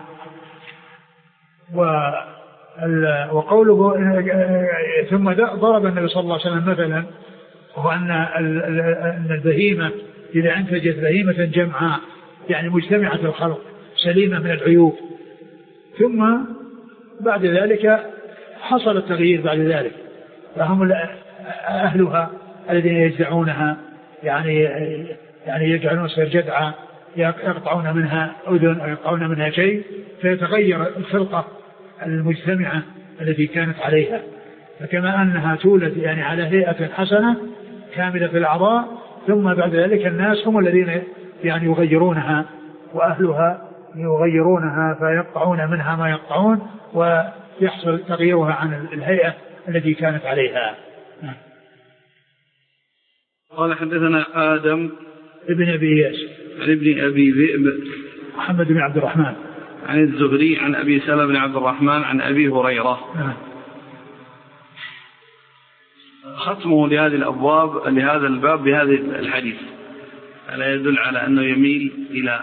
وقوله ثم ضرب النبي صلى الله عليه وسلم مثلا وهو أن البهيمة إذا أنتجت بهيمة جمعاء يعني مجتمعة الخلق سليمة من العيوب ثم بعد ذلك حصل التغيير بعد ذلك فهم أهلها الذين يجدعونها يعني يعني يجعلون صير جدعة يقطعون منها أذن أو يقطعون منها شيء فيتغير الخلقة المجتمعة التي كانت عليها. فكما أنها تولد يعني على هيئة حسنة كاملة في الأعضاء ثم بعد ذلك الناس هم الذين يعني يغيرونها وأهلها يغيرونها فيقطعون منها ما يقطعون ويحصل تغييرها عن الهيئة التي كانت عليها. قال حدثنا آدم ابن أبي إياس عن ابن أبي ذئب محمد بن عبد الرحمن عن الزهري عن أبي سلمة بن عبد الرحمن عن أبي هريرة. ختمه لهذه الأبواب لهذا الباب بهذا الحديث ألا يدل على أنه يميل إلى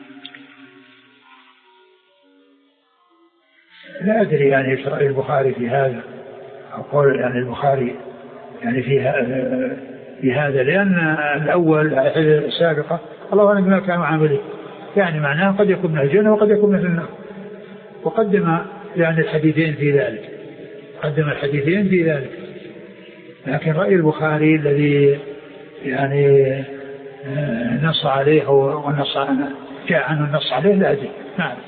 لا أدري يعني إيش رأي البخاري في هذا أو قول يعني البخاري يعني فيها في هذا لأن الأول السابقة الله أعلم ما كانوا عاملين يعني معناه قد يكون من الجنة وقد يكون من النار وقدم يعني الحديثين في ذلك قدم الحديثين في ذلك. لكن رأي البخاري الذي يعني نص عليه ونص جاء عنه النص عليه لا أدري. نعم.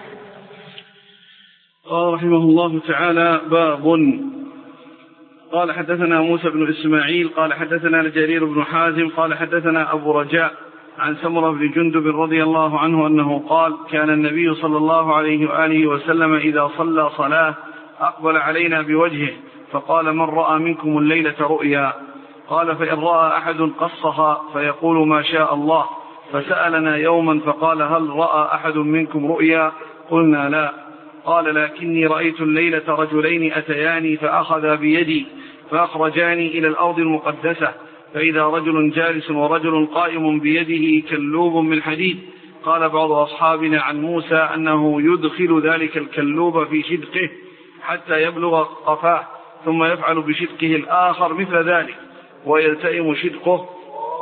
قال رحمه الله تعالى باب. قال حدثنا موسى بن إسماعيل قال حدثنا جرير بن حازم قال حدثنا أبو رجاء عن سمرة بن جندب رضي الله عنه أنه قال كان النبي صلى الله عليه وآله وسلم إذا صلى صلاة أقبل علينا بوجهه فقال من رأى منكم الليلة رؤيا؟ قال فإن رأى أحد قصها فيقول ما شاء الله. فسألنا يوما فقال هل رأى أحد منكم رؤيا؟ قلنا لا. قال لكني رأيت الليلة رجلين أتياني فأخذا بيدي فأخرجاني إلى الأرض المقدسة فإذا رجل جالس ورجل قائم بيده كلوب من حديد. قال بعض أصحابنا عن موسى أنه يدخل ذلك الكلوب في شدقه حتى يبلغ قفاه ثم يفعل بشدقه الآخر مثل ذلك ويلتئم شدقه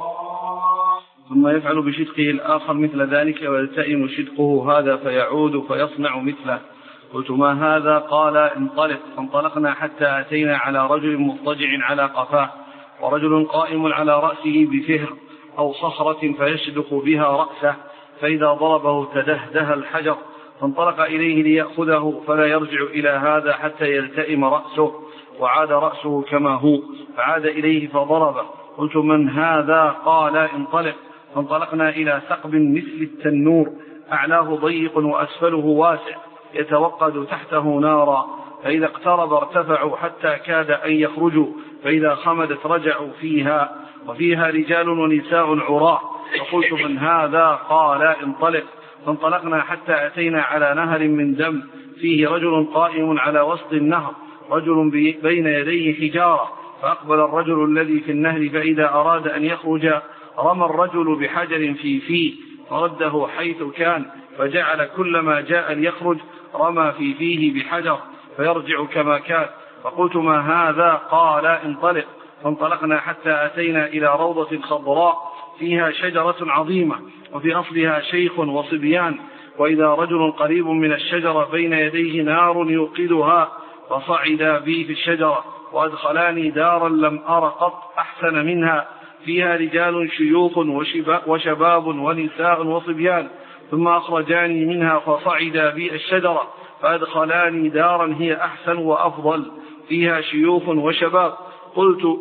ثم يفعل بشدقه الآخر مثل ذلك ويلتئم شدقه هذا فيعود فيصنع مثله. قلت ما هذا؟ قال انطلق. فانطلقنا حتى أتينا على رجل مضطجع على قفاه ورجل قائم على رأسه بفهر أو صخرة فيشدق بها رأسه فإذا ضربه تدهده الحجر فانطلق إليه ليأخذه فلا يرجع إلى هذا حتى يلتئم رأسه وعاد رأسه كما هو فعاد إليه فضربه. قلت من هذا؟ قال انطلق. فانطلقنا إلى ثقب مثل التنور أعلاه ضيق وأسفله واسع يتوقد تحته نارا فإذا اقترب ارتفعوا حتى كاد أن يخرجوا فإذا خمدت رجعوا فيها وفيها رجال ونساء عراة. فقلت من هذا؟ قال انطلق. فانطلقنا حتى أتينا على نهر من دم فيه رجل قائم على وسط النهر رجل بين يديه حجارة فأقبل الرجل الذي في النهر فإذا أراد أن يخرج رمى الرجل بحجر في فيه فرده حيث كان فجعل كلما جاء ليخرج رمى في فيه بحجر فيرجع كما كان. فقلت ما هذا؟ قال انطلق. فانطلقنا حتى أتينا إلى روضة خضراء فيها شجرة عظيمة وفي أصلها شيخ وصبيان وإذا رجل قريب من الشجرة بين يديه نار يوقدها فصعدا بي في الشجرة وأدخلاني دارا لم أر قط أحسن منها فيها رجال شيوخ وشباب ونساء وصبيان ثم أخرجاني منها فصعدا بي الشجرة فأدخلاني دارا هي أحسن وأفضل فيها شيوخ وشباب. قلت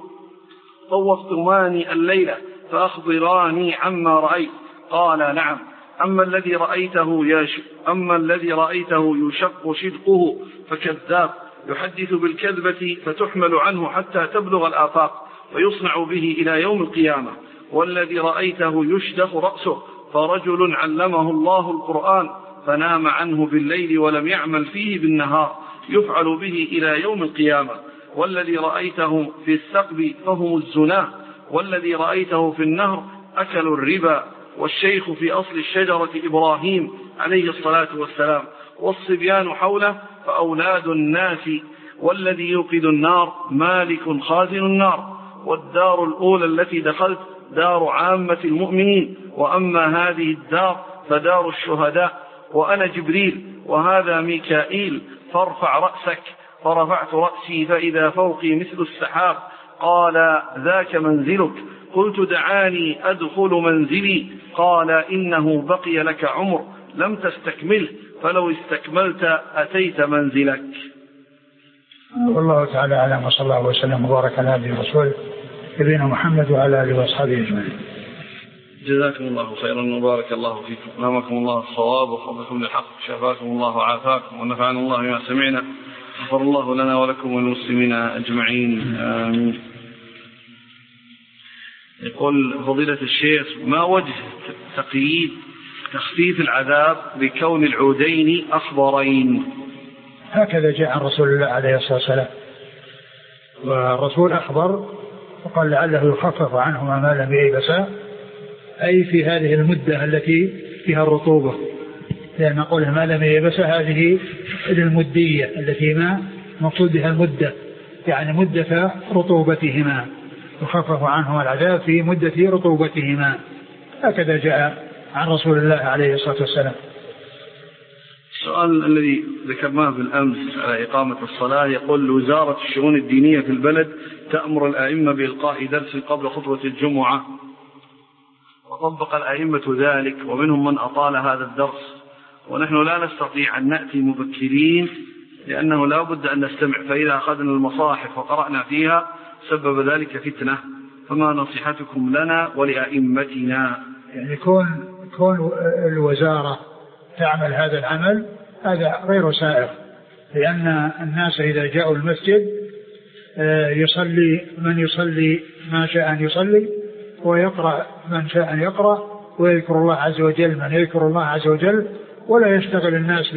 طوفتماني الليلة فأخبراني عما رأيت. قال نعم. أما الذي رأيته يش... أما الذي رأيته يشق شدقه فكذاب يحدث بالكذبة فتحمل عنه حتى تبلغ الآفاق ويصنع به إلى يوم القيامة. والذي رأيته يشدخ رأسه فرجل علمه الله القرآن فنام عنه بالليل ولم يعمل فيه بالنهار يفعل به إلى يوم القيامة. والذي رأيته في الثقب فهم الزنا. والذي رأيته في النهر أكلوا الربا. والشيخ في أصل الشجرة إبراهيم عليه الصلاة والسلام والصبيان حوله فأولاد الناس. والذي يوقد النار مالك خازن النار. والدار الأولى التي دخلت دار عامة المؤمنين وأما هذه الدار فدار الشهداء وأنا جبريل وهذا ميكائيل فارفع رأسك. فرفعت رأسي فإذا فوقي مثل السحاب. قال ذاك منزلك. قلت دعاني أدخل منزلي. قال إنه بقي لك عمر لم تستكمله فلو استكملت أتيت منزلك. والله تعالى أعلم وصلى الله وسلم وبارك على عبده ورسوله نبينا محمد وعلى آله وأصحابه أجمعين. جزاكم الله خيرا وبارك الله فيكم. ألهمكم الله الصواب وفضلكم للحق شفاكم الله وعافاكم ونفعنا الله بما سمعنا. غفر الله لنا ولكم والمسلمين أجمعين آمين. يقول فضيلة الشيخ ما وجه تقييد تخفيف العذاب بكون العودين أخضرين؟ هكذا جاء عن رسول الله عليه الصلاة والسلام والرسول أخبر وقال لعله يخفف عنهما ما لم ييبسا أي في هذه المدة التي فيها الرطوبة لأن نقول ما لم ييبسا هذه المدية التي ما مقصود بها المدة يعني مدة رطوبتهما يخفف عنهما العذاب في مدة رطوبتهما. هكذا جاء عن رسول الله عليه الصلاة والسلام. السؤال الذي ذكرناه بالأمس على إقامة الصلاة يقول وزارة الشؤون الدينية في البلد تأمر الأئمة بإلقاء درس قبل خطبة الجمعة وطبق الأئمة ذلك ومنهم من أطال هذا الدرس ونحن لا نستطيع أن نأتي مبكرين لأنه لا بد أن نستمع فإذا أخذنا المصاحف وقرأنا فيها سبب ذلك فتنة. فما نصيحتكم لنا ولأئمتنا يعني كون كون الوزارة تعمل هذا العمل هذا غير سائغ، لأن الناس إذا جاءوا المسجد يصلي من يصلي ما شاء أن يصلي، ويقرأ من شاء أن يقرأ، ويذكر الله عز وجل من يذكر الله عز وجل، ولا يشتغل الناس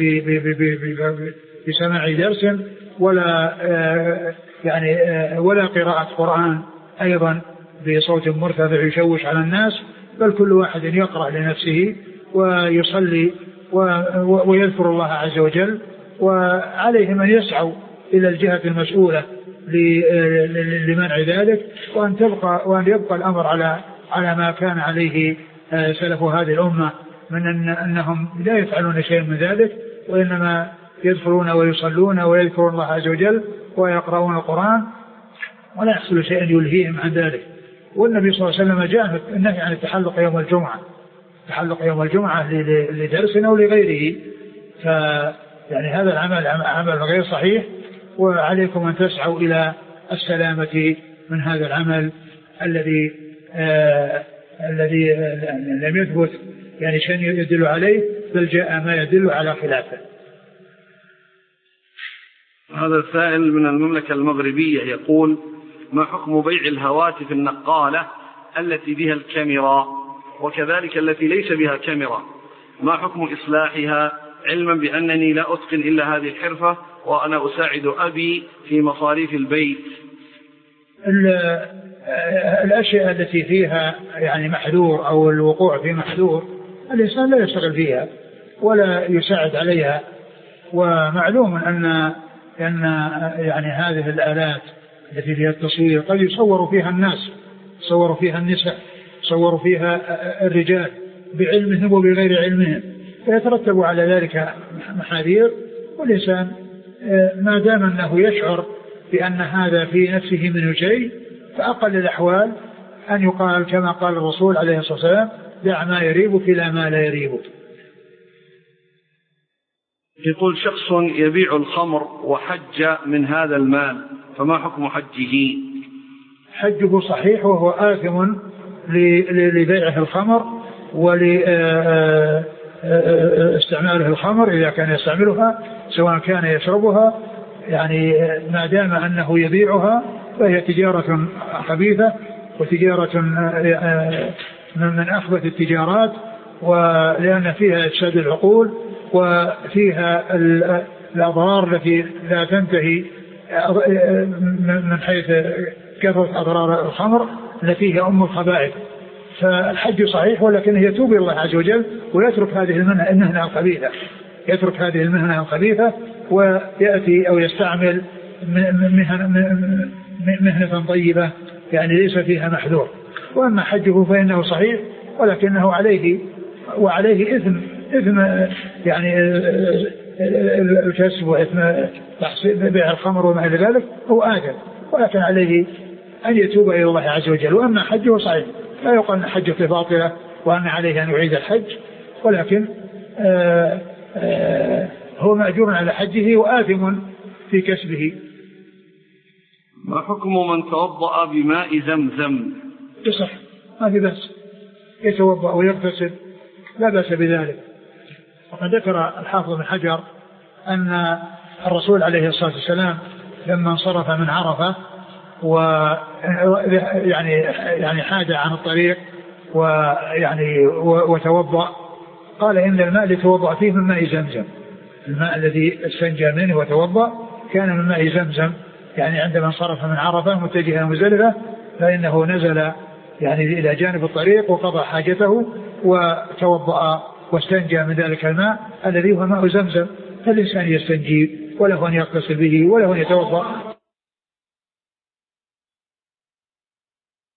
بسماع درس ولا يعني ولا قراءة قرآن أيضا بصوت مرتفع يشوش على الناس، بل كل واحد يقرأ لنفسه ويصلي ويذكر الله عز وجل. وعليه من يسعوا إلى الجهة المسؤولة لمنع ذلك، وأن تبقى وأن يبقى الأمر على على ما كان عليه سلف هذه الأمة من أن أنهم لا يفعلون شيء من ذلك، وإنما يدخلون ويصلون ويذكرون الله عز وجل ويقرؤون القرآن، ولا يحصل شيء يلهيهم عن ذلك. والنبي صلى الله عليه وسلم جاء النهي عن التحلق يوم الجمعة، التحلق يوم الجمعة لدرس أو لغيره، فيعني هذا العمل عمل غير صحيح، وعليكم أن تسعوا إلى السلامة من هذا العمل الذي آه الذي لم يثبت يعني شيء يدل عليه، بل جاء ما يدل على خلافه. هذا السائل من المملكة المغربية يقول: ما حكم بيع الهواتف النقالة التي بها الكاميرا وكذلك التي ليس بها كاميرا؟ ما حكم إصلاحها، علما بأنني لا أتقن إلا هذه الحرفة وأنا أساعد أبي في مصاريف البيت؟ الأشياء التي فيها يعني محذور أو الوقوع في محذور الإنسان لا يشتغل فيها ولا يساعد عليها. ومعلوم أن أن يعني هذه الآلات التي فيها التصوير قد يصور فيها الناس، يصور فيها النساء، يصور فيها الرجال بعلمهم وبغير علمهم، فيترتب على ذلك محاذير. والإنسان ما دام أنه يشعر بأن هذا في نفسه منه شيء، فأقل الأحوال أن يقال كما قال الرسول عليه الصلاة والسلام: دع ما يريبك إلى ما لا يريبك. يقول: شخص يبيع الخمر وحج من هذا المال، فما حكم حجه؟ حجه صحيح، وهو آثم لبيعه الخمر ولاستعماله الخمر إذا كان يستعملها، سواء كان يشربها، يعني ما دام أنه يبيعها فهي تجارة خبيثة وتجارة من أخبث التجارات، ولأن فيها إفساد العقول وفيها الأضرار التي لا تنتهي من حيث كثرة أضرار الخمر التي هي أم الخبائث. فالحج صحيح، ولكن يتوب إلى الله عز وجل ويترك هذه المهنة الخبيثة، يترك هذه المهنة الخبيثة ويأتي أو يستعمل مهنة طيبة يعني ليس فيها محذور. وأما حجه فإنه صحيح، ولكنه عليه وعليه إثم إثم يعني الكسب وإثم بيع الخمر وما إلى ذلك، هو آثم، ولكن عليه أن يتوب إلى الله عز وجل. وأما حجه صحيح، لا يقال أن حجه باطلة وأن عليه أن يعيد الحج، ولكن آآ آآ هو مأجور على حجه وآثم في كسبه. ما حكم من توضأ بماء زمزم؟ يصح، ما في بأس، يتوضأ ويغتسل، لا بأس بذلك. وقد ذكر الحافظ بن حجر أن الرسول عليه الصلاة والسلام لما انصرف من عرفة ويعني يعني حاد عن الطريق ويعني وتوضأ، قال إن الماء اللي توضأ فيه من ماء زمزم، الماء الذي استنجى منه وتوضأ كان من ماء زمزم. يعني عندما انصرف من عرفة متجها مزدلفة فإنه نزل يعني إلى جانب الطريق وقضى حاجته وتوضأ واستنجى من ذلك الماء الذي هو ماء زمزم. فالإنسان يستنجي وله أن يغتسل به وله أن يتوضأ